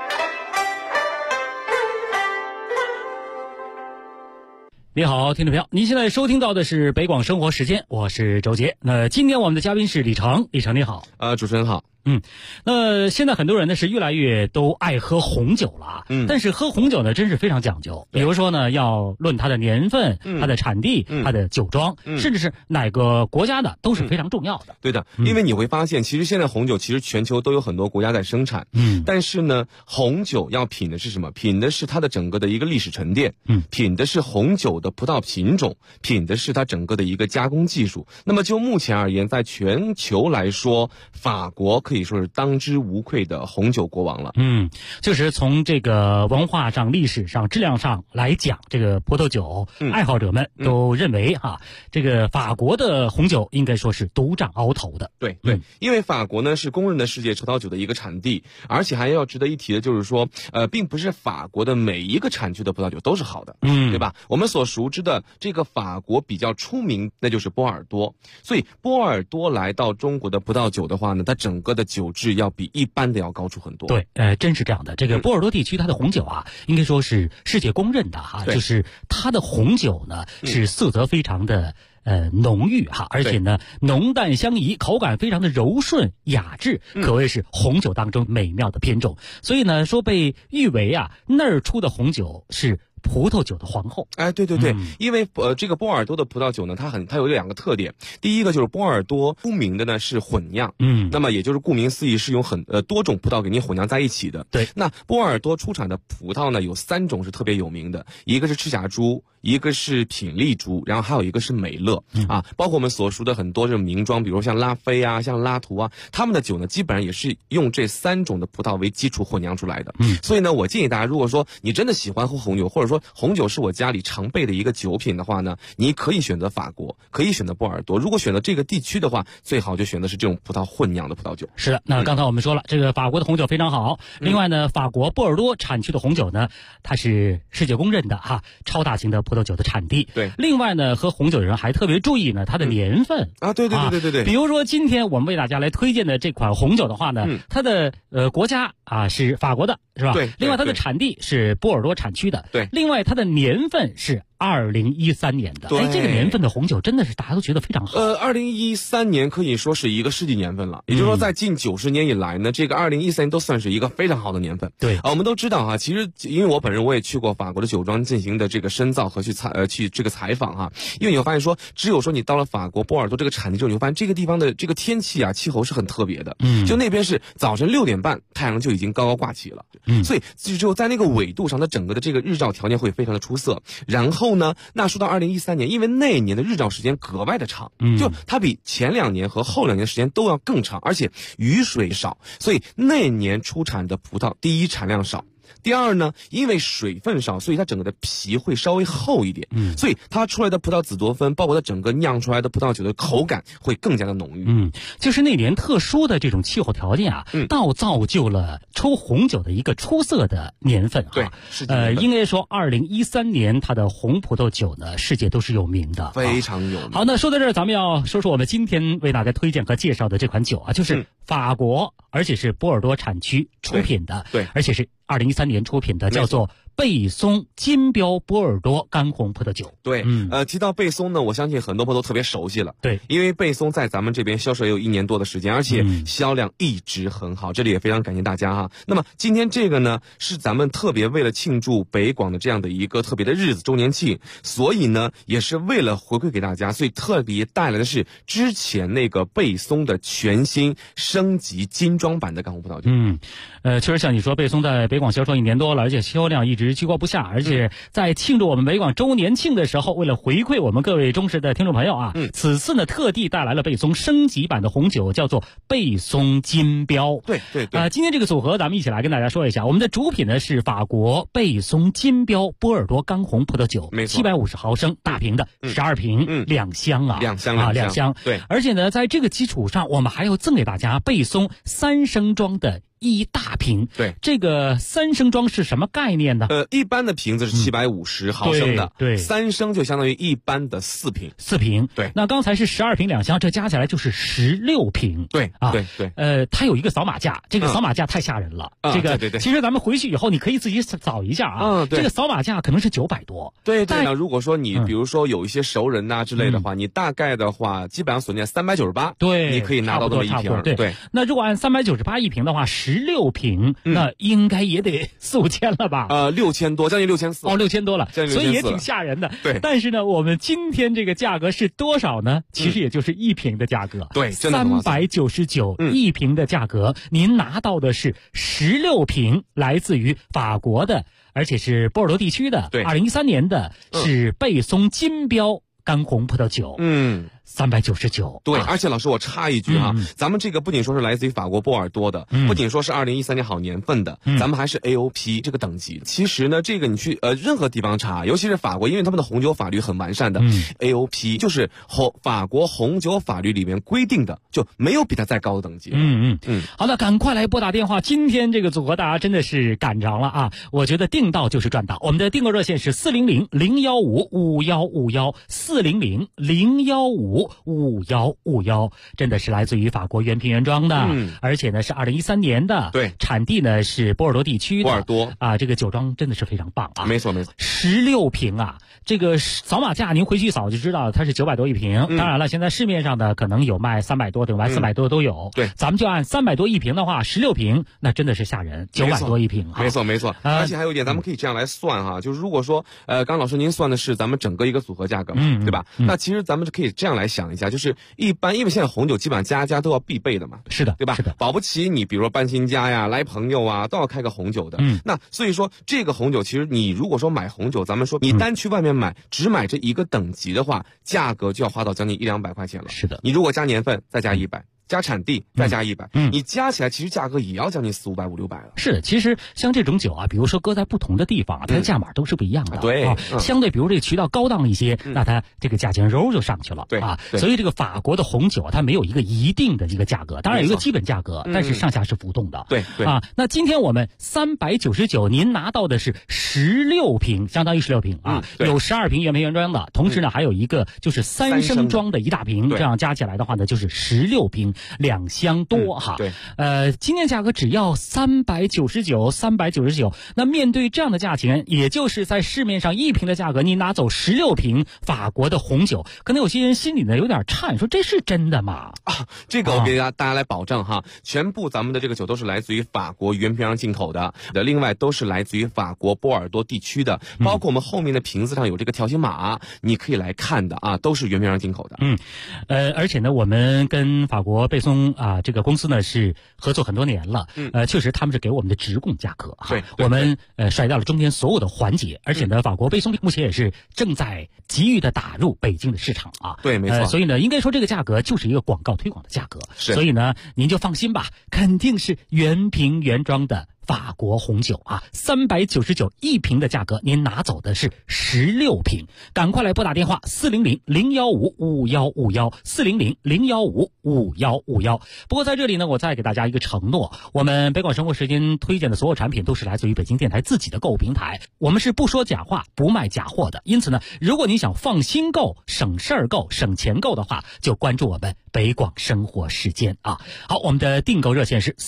你好，听众朋友，您现在收听到的是北广生活时间，我是周杰。那今天我们的嘉宾是李成，李成你好。 主持人好。 那现在很多人呢是越来越都爱喝红酒了，但是喝红酒呢真是非常讲究，比如说呢要论它的年份、它的产地、它的酒庄，甚至是哪个国家的都是非常重要的。 对的，因为你会发现，其实现在红酒其实全球都有很多国家在生产，但是呢，红酒要品的是什么？品的是它的整个的一个历史沉淀，品的是红酒的葡萄品种，品的是它整个的一个加工技术。那么就目前而言，在全球来说，法国可以说是当之无愧的红酒国王了。 就是从这个文化上、历史上、质量上来讲，这个葡萄酒爱好者们都认为这个法国的红酒应该说是独占鳌头的。 对，因为法国呢是公认的世界葡萄酒的一个产地，而且还要值得一提的就是说，并不是法国的每一个产区的葡萄酒都是好的，对吧？我们所熟知的这个法国比较出名，那就是波尔多。所以波尔多来到中国的葡萄酒的话呢，它整个的酒质要比一般的要高出很多。 对，真是这样的。这个波尔多地区它的红酒应该说是世界公认的就是它的红酒呢是色泽非常的浓郁而且呢浓淡相宜，口感非常的柔顺雅致，可谓是红酒当中美妙的品种。所以呢说被誉为那儿出的红酒是葡萄酒的皇后。 哎，对对对，因为这个波尔多的葡萄酒呢，它有2个特点。第一个就是波尔多出名的呢是混酿，那么也就是顾名思义是用多种葡萄给你混酿在一起的。 对， 那波尔多出产的葡萄呢有3种是特别有名的，一个是赤霞珠，一个是品丽珠，然后还有一个是美乐啊，包括我们所熟的很多这种名庄，比如像拉菲啊、像拉图啊，他们的酒呢基本上也是用这3种的葡萄为基础混酿出来的。所以呢，我建议大家，如果说你真的喜欢喝红酒，或者说红酒是我家里常备的一个酒品的话呢，你可以选择法国，可以选择波尔多。如果选择这个地区的话，最好就选择是这种葡萄混酿的葡萄酒。 是的，那刚才我们说了，这个法国的红酒非常好。另外呢，法国波尔多产区的红酒呢，它是世界公认的超大型的葡萄酒的产地。 对。 另外呢，喝红酒的人还特别注意呢它的年份啊，对对对对对对。 比如说今天我们为大家来推荐的这款红酒的话呢，它的国家是法国的，是吧？ 对。 另外它的产地是波尔多产区的。 对。 另外它的年份是2013年的。 对。 这个年份的红酒真的是大家都觉得非常好。 2013年可以说是一个世纪年份了，也就是说在近90年以来呢，这个2013年都算是一个非常好的年份。 对。 我们都知道其实因为我本人我也去过法国的酒庄进行的这个深造和去这个采访因为你会发现说，只有说你到了法国波尔多这个产地之后，你会发现这个地方的这个天气气候是很特别的。就那边是早晨6点半太阳就已经高高挂起了。所以只有在那个纬度上，它整个的这个日照条件会非常的出色。然后呢，那说到2013年，因为那一年的日照时间格外的长，就它比前2年和后2年的时间都要更长，而且雨水少，所以那年出产的葡萄，第一产量少。第二呢，因为水分少，所以它整个的皮会稍微厚一点，所以它出来的葡萄紫多酚，包括它整个酿出来的葡萄酒的口感会更加的浓郁。 就是那年特殊的这种气候条件造就了抽红酒的一个出色的年份。 对， 应该说2013年它的红葡萄酒呢，世界都是有名的， 非常有名。 好，那说到这儿，咱们要说说我们今天为大家推荐和介绍的这款酒就是法国，而且是波尔多产区出品的， 对， 而且是2013年出品的，叫做贝松金标波尔多干红葡萄酒。 对，提到贝松呢，我相信很多朋友都特别熟悉了。 对， 因为贝松在咱们这边销售也有1年多的时间，而且销量一直很好，这里也非常感谢大家那么今天这个呢，是咱们特别为了庆祝北广的这样的一个特别的日子周年庆，所以呢，也是为了回馈给大家，所以特别带来的是之前那个贝松的全新升级精装版的干红葡萄酒。 确实像你说，贝松在北广销售1年多了，而且销量一直居高不下，而且在庆祝我们北广周年庆的时候，为了回馈我们各位忠实的听众朋友此次呢特地带来了贝松升级版的红酒，叫做贝松金标。 对对对。 今天这个组合咱们一起来跟大家说一下，我们的主品呢是法国贝松金标波尔多干红葡萄酒， 没错 ，750毫升大瓶的，12瓶，2箱 2箱。 对，而且呢，在这个基础上，我们还要赠给大家贝松3升装的1大瓶。 对， 这个3升装是什么概念呢？ 一般的瓶子是750毫升的， 对 ，3升就相当于一般的4瓶。 4瓶， 对。 那刚才是12瓶2箱，这加起来就是16瓶。 对对。它有一个扫码架，这个扫码架太吓人了。这个对。 其实咱们回去以后，你可以自己扫一下对。 这个扫码架可能是900多。 对。那如果说你比如说有一些熟人之类的话，你大概的话基本上锁定398， 对， 你可以拿到这么一瓶。 对。那如果按398一瓶的话，16瓶。那应该也得4、5千了吧 ？6000多，将近6400。 6000多了，所以也挺吓人的。 对， 但是呢，我们今天这个价格是多少呢？其实也就是1瓶的价格。 对，真的 399一瓶的价格，您拿到的是16瓶，来自于法国的，而且是波尔多地区的。 对 ，2013年的是贝松金标干红葡萄酒。399。 对，而且老师我插一句咱们这个不仅说是来自于法国波尔多的，不仅说是2013年好年份的，咱们还是 AOP 这个等级。其实呢，这个你去任何地方查，尤其是法国，因为他们的红酒法律很完善的，AOP 就是法国红酒法律里面规定的，就没有比它再高的等级。 好的，赶快来拨打电话。今天这个组合大家真的是赶着了我觉得订到就是赚到。我们的订购热线是400-015-5151，400-015 0155151，真的是来自于法国原瓶原装的，而且呢是2013年的， 对， 产地呢是波尔多地区的， 波尔多啊，这个酒庄真的是非常棒啊， 没错 ，16瓶啊，这个扫码价您回去扫就知道，它是900多一瓶，当然了，现在市面上的可能有卖300多的，卖400多的都有， 对， 咱们就按300多一瓶的话，16瓶那真的是吓人，900多一瓶， 没错，而且还有一点，咱们可以这样来算哈，就是如果说刚老师您算的是咱们整个一个组合价格嘛，对吧？那其实咱们就可以这样来想一下，就是一般因为现在红酒基本上家家都要必备的嘛， 是的， 对吧？ 是的， 保不齐你比如说搬新家呀，来朋友啊，都要开个红酒的，那所以说这个红酒其实你如果说买红酒，咱们说你单去外面买，只买这一个等级的话，价格就要花到将近100-200块钱了。 是的， 你如果加年份再加100。加产地再加100，你加起来其实价格也要将近400-500-600了。 是的，其实像这种酒啊，比如说搁在不同的地方啊，它的价码都是不一样的。 对， 相对比如这个渠道高档一些，那它这个价钱揉就上去了。 对啊，所以这个法国的红酒啊，它没有一个一定的一个价格，当然有一个基本价格，但是上下是浮动的。 对啊，那今天我们399，您拿到的是16瓶，相当于16瓶啊，有12瓶原瓶原装的，同时呢还有一个就是3升装的一大瓶，这样加起来的话呢就是16瓶2箱。多哈， 对， 今天价格只要399，那面对这样的价钱，也就是在市面上1瓶的价格，你拿走16瓶法国的红酒，可能有些人心里呢有点颤，说这是真的吗？ 啊，这个我给大家来保证哈，全部咱们的这个酒都是来自于法国原瓶上进口的，另外都是来自于法国波尔多地区的，包括我们后面的瓶子上有这个条形码，你可以来看的啊，都是原瓶上进口的。 而且呢，我们跟法国贝松啊。这个公司呢是合作很多年了，确实他们是给我们的直供价格哈，我们甩掉了中间所有的环节，而且呢，法国贝松目前也是正在急于的打入北京的市场啊， 对，没错， 所以呢，应该说这个价格就是一个广告推广的价格，所以呢，您就放心吧，肯定是原瓶原装的法国红酒啊，399一瓶的价格，您拿走的是16瓶，赶快来拨打电话400-015-5151，400-015-5151。不过在这里呢，我再给大家一个承诺，我们北广生活时间推荐的所有产品都是来自于北京电台自己的购物平台，我们是不说假话，不卖假货的。因此呢，如果你想放心购、省事儿购、省钱购的话，就关注我们北广生活时间啊。好，我们的订购热线是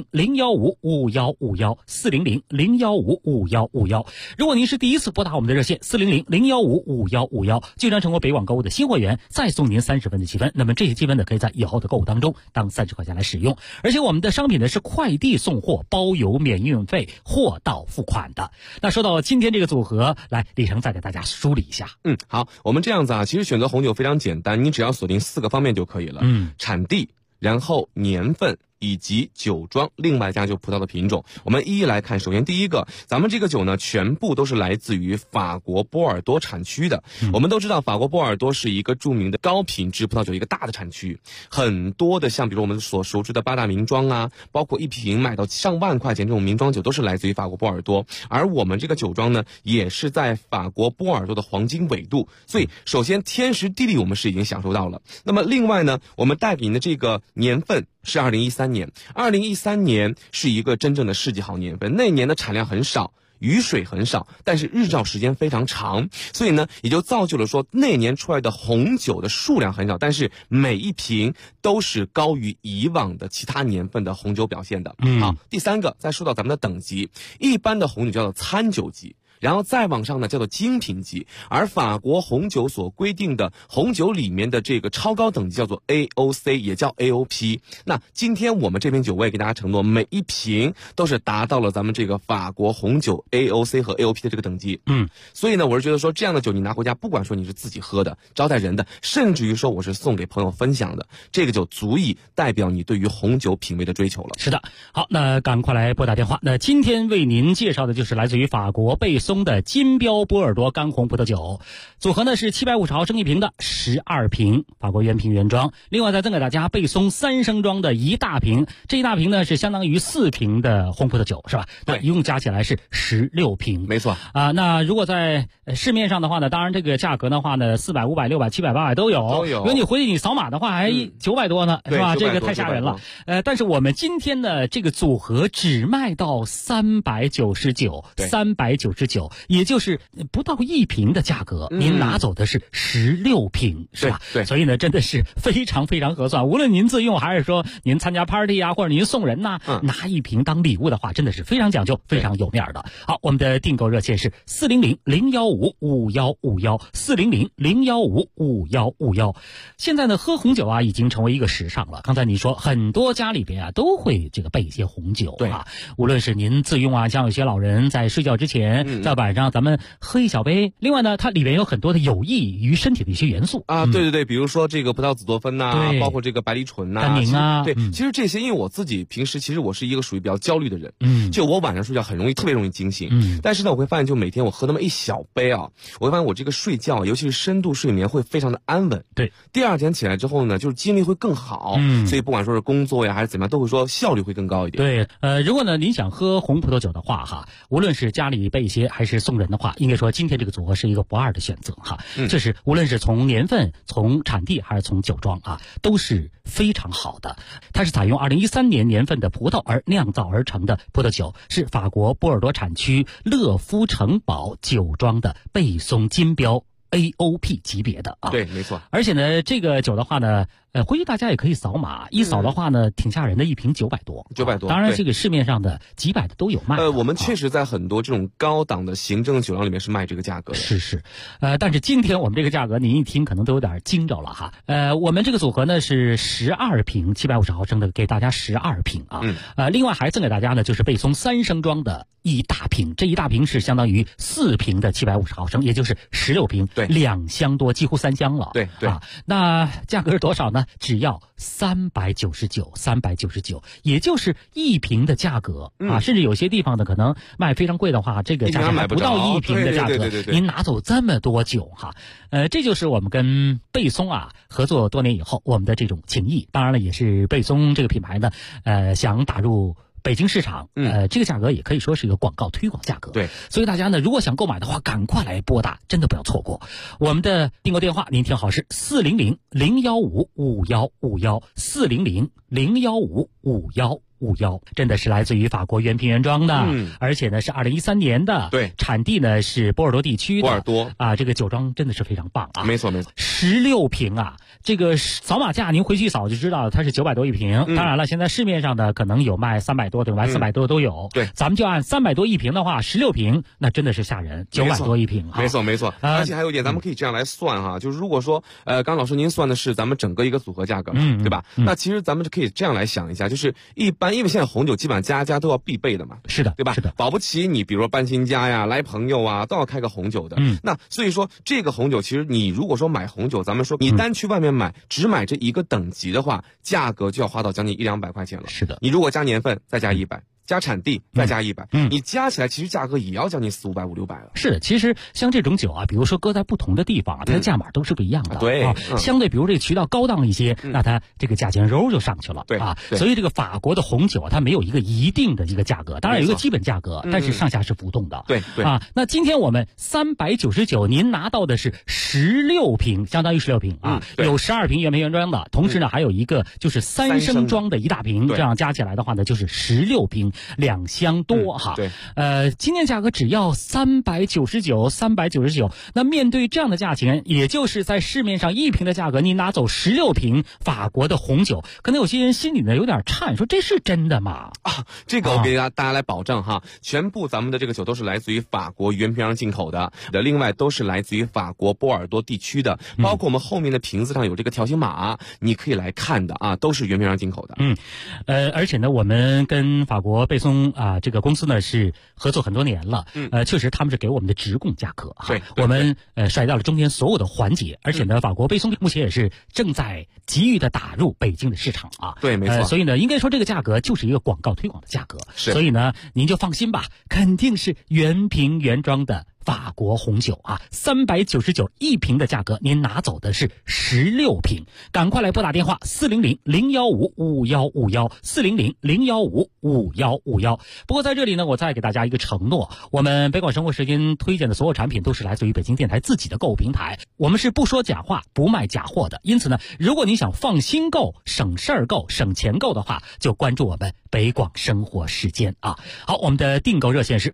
400-015-5151，400-015-5151。如果您是第一次拨打我们的热线400-015-5151，就将成为北广购物的新会员，再送您30分的积分。那么这些积分呢，可以在以后的购物当中当30块钱来使用。而且我们的商品呢是快递送货，包邮免运费，货到付款的。那说到今天这个组合，来李成再给大家梳理一下。 好，我们这样子啊，其实选择红酒非常简单，你只要锁定4个方面就可以了。产地，然后年份。以及酒庄，另外加就葡萄的品种，我们一一来看。首先第一个，咱们这个酒呢，全部都是来自于法国波尔多产区的。我们都知道，法国波尔多是一个著名的高品质葡萄酒一个大的产区，很多的像比如我们所熟知的8大名庄啊，包括一瓶卖到上万块钱这种名庄酒，都是来自于法国波尔多。而我们这个酒庄呢，也是在法国波尔多的黄金纬度，所以首先天时地利我们是已经享受到了。那么另外呢，我们带给您的这个年份是2013年，2013年是一个真正的世纪好年份，那年的产量很少，雨水很少，但是日照时间非常长，所以呢，也就造就了说那年出来的红酒的数量很少，但是每一瓶都是高于以往的其他年份的红酒表现的。好，第三个，再说到咱们的等级，一般的红酒叫做餐酒级。然后再往上呢，叫做精品级，而法国红酒所规定的红酒里面的这个超高等级叫做 AOC， 也叫 AOP。那今天我们这瓶酒，我也给大家承诺，每一瓶都是达到了咱们这个法国红酒 AOC 和 AOP 的这个等级。所以呢，我是觉得说这样的酒你拿回家，不管说你是自己喝的、招待人的，甚至于说我是送给朋友分享的，这个酒足以代表你对于红酒品味的追求了。 是的，好，那赶快来拨打电话。那今天为您介绍的就是来自于法国贝松的金标波尔多干红葡萄酒，组合呢是750毫升一瓶的12瓶，法国原瓶原装。另外再赠给大家贝松3升装的一大瓶，这一大瓶呢是相当于4瓶的红葡萄酒，是吧？对，一共加起来是16瓶。 没错啊。那如果在市面上的话呢，当然这个价格的话呢，400、500、600、700、800都有。如果你回去你扫码的话，还900多呢，是吧？这个太吓人了。但是我们今天的这个组合只卖到399，399。 酒，也就是不到1瓶的价格，您拿走的是16瓶，是吧？ 对， 所以呢，真的是非常非常合算。无论您自用还是说您参加 party 啊，或者您送人呐，拿1瓶当礼物的话，真的是非常讲究，非常有面的。好，我们的订购热线是400-015-5151，400-015-5151。现在呢，喝红酒啊已经成为一个时尚了。刚才你说很多家里边啊都会这个备一些红酒啊，无论是您自用啊，像有些老人在睡觉之前，在晚上咱们喝一小杯。另外呢，它里边有很多的有益于身体的一些元素啊，对，比如说这个葡萄紫多酚呐，包括这个白藜醇呐、 单宁啊， 对，其实这些，因为我自己平时其实我是一个属于比较焦虑的人，就我晚上睡觉特别容易惊醒，但是呢，我会发现就每天我喝那么一小杯啊，我会发现我这个睡觉，尤其是深度睡眠会非常的安稳， 对， 第二天起来之后呢，就是精力会更好，所以不管说是工作呀还是怎么样，都会说效率会更高一点。 对，如果呢您想喝红葡萄酒的话哈，无论是家里备一些还是送人的话，应该说今天这个组合是一个不二的选择哈。就是无论是从年份、从产地还是从酒庄啊，都是非常好的。它是采用2013年年份的葡萄而酿造而成的葡萄酒，是法国波尔多产区乐夫城堡酒庄的贝松金标 AOP 级别的啊。 对，没错。 而且呢，这个酒的话呢，回去大家也可以扫码，一扫的话呢，挺吓人的，1瓶900多。 900多。 当然，这个市面上的几百的都有卖。 我们确实在很多这种高档的行政酒廊里面是卖这个价格的。 是。但是今天我们这个价格，您一听可能都有点惊着了哈。我们这个组合呢是12瓶750毫升的，给大家12瓶啊。另外还赠给大家呢就是贝松3升装的1大瓶，这1大瓶是相当于4瓶的750毫升，也就是16瓶，对，2箱多，几乎3箱了。 对。 那价格是多少呢？只要399，也就是1瓶的价格啊。甚至有些地方呢，可能卖非常贵的话，这个价格还不到1瓶的价格。 对。 您拿走这么多酒哈，这就是我们跟贝松啊合作多年以后我们的这种情谊。当然了，也是贝松这个品牌呢，想打入北京市场，这个价格也可以说是一个广告推广价格。 对， 所以大家呢，如果想购买的话，赶快来拨打，真的不要错过。我们的订购电话，您听好是400-015-5151，400-015-5151，真的是来自于法国原瓶原装的，而且呢是2013年的， 对， 产地呢是波尔多地区的， 波尔多啊，这个酒庄真的是非常棒啊， 没错 ，16瓶啊，这个扫码价您回去一扫就知道，它是900多1瓶。当然了，现在市面上的可能有卖300多的，卖400多都有。 对， 咱们就按300多1瓶的话，16瓶那真的是吓人，900多1瓶。 没错。而且还有一点，咱们可以这样来算哈，就是如果说刚老师您算的是咱们整个一个组合价格嘛，对吧？那其实咱们就可以这样来想一下，就是一般因为现在红酒基本上家家都要必备的嘛， 是的， 对吧？ 是的， 保不齐你比如说搬新家呀，来朋友啊，都要开个红酒的。那所以说这个红酒，其实你如果说买红酒，咱们说你单去外面买，只买这一个等级的话，价格就要花到将近100-200块钱了。 是的， 你如果加年份再加100。加产地再加100，你加起来其实价格也要将近400-500、600了。 是的，其实像这种酒啊，比如说搁在不同的地方啊，它的价码都是不一样的。 对啊，相对比如这个渠道高档一些，那它这个价钱揉就上去了。 对啊，所以这个法国的红酒啊，它没有一个一定的一个价格，当然有一个基本价格，但是上下是浮动的。 对啊，那今天我们399，您拿到的是16瓶，相当于16瓶啊，有12瓶原瓶原装的，同时呢还有一个就是3升装的1大瓶，这样加起来的话呢就是16瓶2箱多哈。 对， 今天价格只要399，那面对这样的价钱，也就是在市面上1瓶的价格，你拿走16瓶法国的红酒，可能有些人心里呢有点颤，说这是真的吗？ 啊，这个我给大家来保证哈，全部咱们的这个酒都是来自于法国原瓶进口的，另外都是来自于法国波尔多地区的，包括我们后面的瓶子上有这个条形码，你可以来看的啊，都是原瓶进口的。 而且呢，我们跟法国贝松这个公司呢是合作很多年了，确实他们是给我们的直供价格哈， 对， 我们甩掉了中间所有的环节，而且呢，法国贝松目前也是正在急于的打入北京的市场啊， 对，没错， 所以呢，应该说这个价格就是一个广告推广的价格， 是， 所以呢，您就放心吧，肯定是原瓶原装的法国红酒啊，399一瓶的价格，您拿走的是16瓶，赶快来拨打电话400-015-5151，400-015-5151。不过在这里呢，我再给大家一个承诺，我们北广生活时间推荐的所有产品都是来自于北京电台自己的购物平台，我们是不说假话、不卖假货的。因此呢，如果你想放心购、省事儿购、省钱购的话，就关注我们北广生活时间啊。好，我们的订购热线是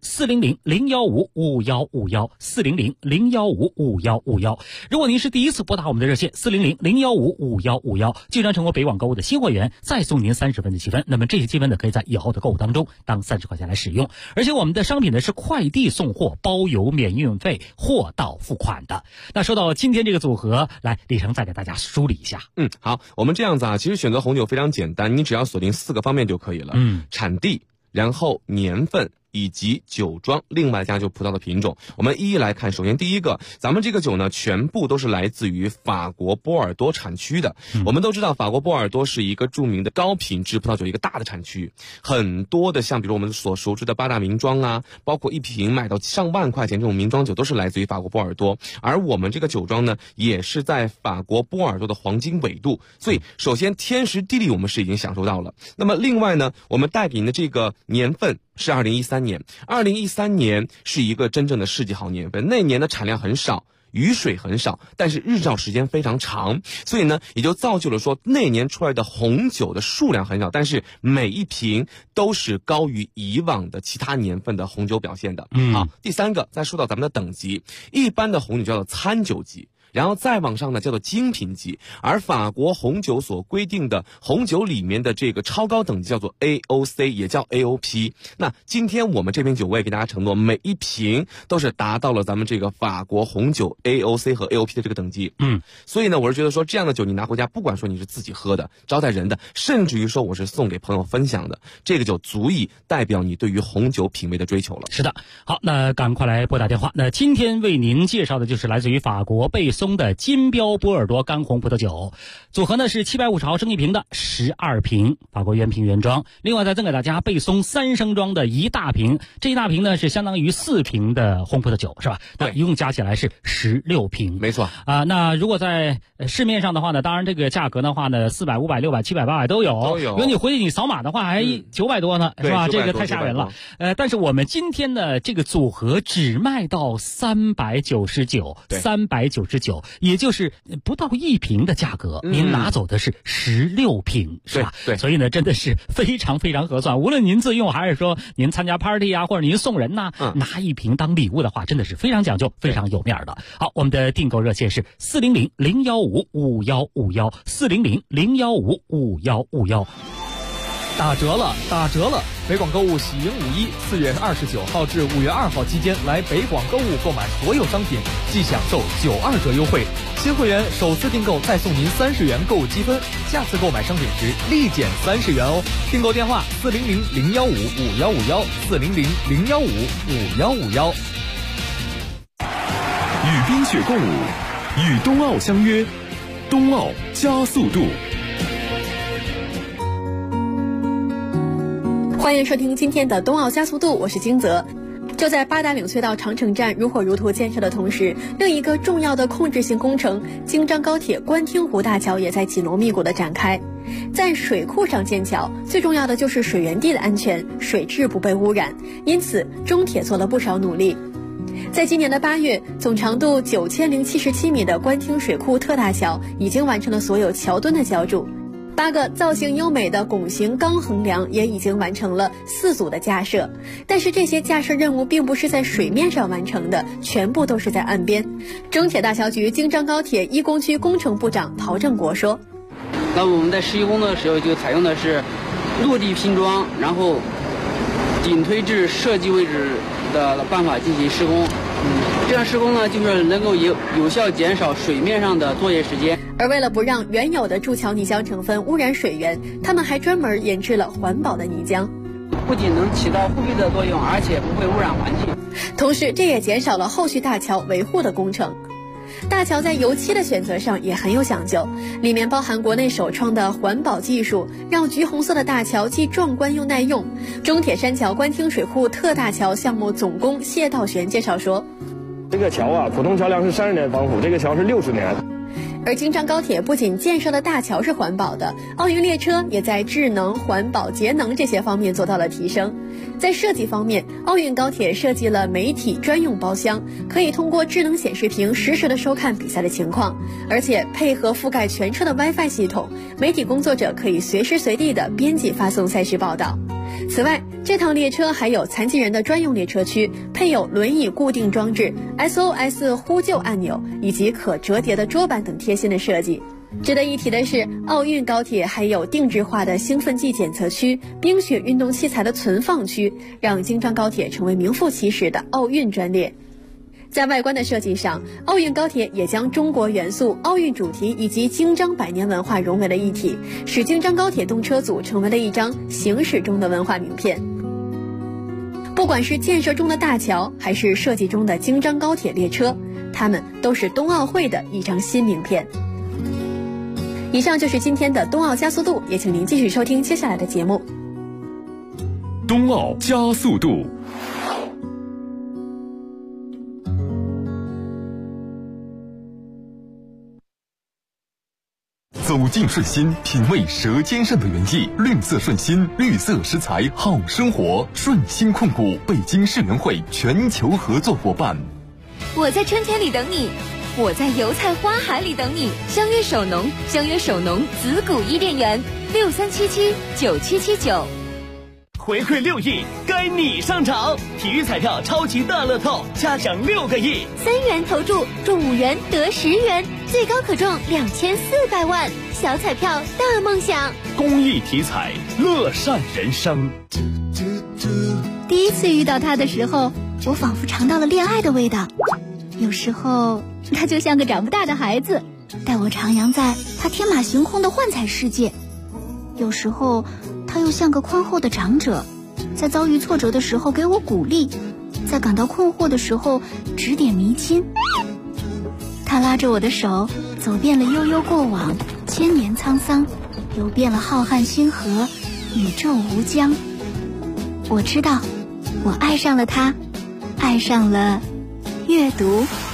400-015-5151，400-015-5151。如果您是第一次拨打我们的热线400-015-5151，即将成为北广购物的新会员，再送您30分的积分。那么这些积分呢，可以在以后的购物当中当30块钱来使用。而且我们的商品呢是快递送货，包邮免运费，货到付款的。那说到今天这个组合，来李成再给大家梳理一下。 好，我们这样子啊，其实选择红酒非常简单，你只要锁定4个方面就可以了。产地，然后年份，以及酒庄，另外加就葡萄的品种，我们一一来看。首先第一个，咱们这个酒呢，全部都是来自于法国波尔多产区的。我们都知道，法国波尔多是一个著名的高品质葡萄酒一个大的产区，很多的像比如我们所熟知的8大名庄啊，包括一瓶卖到上万块钱这种名庄酒，都是来自于法国波尔多。而我们这个酒庄呢，也是在法国波尔多的黄金纬度，所以首先天时地利我们是已经享受到了。那么另外呢，我们带给您的这个年份是2013年，2013年是一个真正的世纪好年份。那年的产量很少，雨水很少，但是日照时间非常长，所以呢，也就造就了说那年出来的红酒的数量很少，但是每一瓶都是高于以往的其他年份的红酒表现的。好，第三个，再说到咱们的等级，一般的红酒叫做餐酒级，然后再往上呢叫做精品级，而法国红酒所规定的红酒里面的这个超高等级叫做 AOC， 也叫 AOP。 那今天我们这瓶酒我也给大家承诺，每一瓶都是达到了咱们这个法国红酒 AOC 和 AOP 的这个等级。所以呢，我是觉得说这样的酒你拿回家，不管说你是自己喝的、招待人的，甚至于说我是送给朋友分享的，这个酒足以代表你对于红酒品味的追求了。 是的，好，那赶快来拨打电话。那今天为您介绍的就是来自于法国贝松的金标波尔多干红葡萄酒，组合呢是750毫升一瓶的12瓶，法国原瓶原装。另外再赠给大家贝松3升装的一大瓶，这一大瓶呢是相当于4瓶的红葡萄酒，是吧？那一共加起来是16瓶。 没错啊。那如果在市面上的话呢，当然这个价格的话呢，400、500、600、700、800都有。如果你回去你扫码的话，还900多呢，是吧？这个太吓人了。但是我们今天的这个组合只卖到399，也就是不到1瓶的价格，您拿走的是16瓶，是吧？ 对， 所以呢，真的是非常非常合算。无论您自用还是说您参加 party 啊，或者您送人呐，拿一瓶当礼物的话，真的是非常讲究、非常有面的。好，我们的订购热线是400-015-5151，400-015-5151。 打折了，打折了！北广购物喜迎514月29号至5月2号期间来北广购物购买所有商品，即享受92折优惠。新会员首次订购再送您30元购物积分，下次购买商品时立减30元哦。订购电话400-015-5151，400-015-5151。 与冰雪共舞，与冬奥相约，冬奥加速度。 欢迎收听今天的冬奥加速度，我是金泽。就在八达岭隧道长城站如火如荼建设的同时，另一个重要的控制性工程京张高铁官厅湖大桥也在紧锣密鼓地展开。在水库上建桥，最重要的就是水源地的安全，水质不被污染，因此中铁做了不少努力。在今年的8月，总长度9077米的官厅水库特大桥已经完成了所有桥墩的浇筑，8个造型优美的拱形钢横梁也已经完成了4组的架设，但是这些架设任务并不是在水面上完成的，全部都是在岸边。中铁大桥局京张高铁一工区工程部长陶正国说：“ 那我们在施工的时候就采用的是落地拼装，然后顶推至设计位置的办法进行施工。这样施工呢，就是能够有效减少水面上的作业时间。 而为了不让原有的筑桥泥浆成分污染水源，他们还专门研制了环保的泥浆， 不仅能起到护壁的作用，而且不会污染环境。 同时，这也减少了后续大桥维护的工程。大桥在油漆的选择上也很有讲究，里面包含国内首创的环保技术，让橘红色的大桥既壮观又耐用。中铁山桥官厅水库特大桥项目总工谢道玄介绍说：“ 这个桥啊，普通桥梁是30年防腐，这个桥是60年。 而京张高铁不仅建设的大桥是环保的，奥运列车也在智能、环保、节能这些方面做到了提升。在设计方面，奥运高铁设计了媒体专用包厢，可以通过智能显示屏实时的收看比赛的情况，而且配合覆盖全车的 WiFi 系统，媒体工作者可以随时随地的编辑发送赛事报道。此外，这趟列车还有残疾人的专用列车区，配有轮椅固定装置、SOS 呼救按钮以及可折叠的桌板等贴心的设计。值得一提的是，奥运高铁还有定制化的兴奋剂检测区、冰雪运动器材的存放区，让京张高铁成为名副其实的奥运专列。在外观的设计上，奥运高铁也将中国元素、奥运主题以及京张百年文化融为了一体，使京张高铁动车组成为了一张行驶中的文化名片。不管是建设中的大桥，还是设计中的京张高铁列车，它们都是冬奥会的一张新名片。以上就是今天的冬奥加速度，也请您继续收听接下来的节目。 冬奥加速度。 走进顺心，品味舌尖上的原意。绿色顺心，绿色食材好生活。顺心控股北京世联会全球合作伙伴。 我在春天里等你，我在油菜花海里等你。相约首农，相约首农子谷伊甸园，63779779。 回馈6亿，该你上场！体育彩票超级大乐透，嘉奖6个亿 ，3元投注中5元得10元，最高可中2400万。小彩票大梦想， 公益体彩，乐善人生。 第一次遇到他的时候，我仿佛尝到了恋爱的味道。有时候他就像个长不大的孩子，带我徜徉在他天马行空的幻彩世界。有时候他又像个宽厚的长者，在遭遇挫折的时候给我鼓励，在感到困惑的时候指点迷津。他拉着我的手，走遍了悠悠过往，千年沧桑，游遍了浩瀚星河，宇宙无疆。我知道，我爱上了他，爱上了阅读。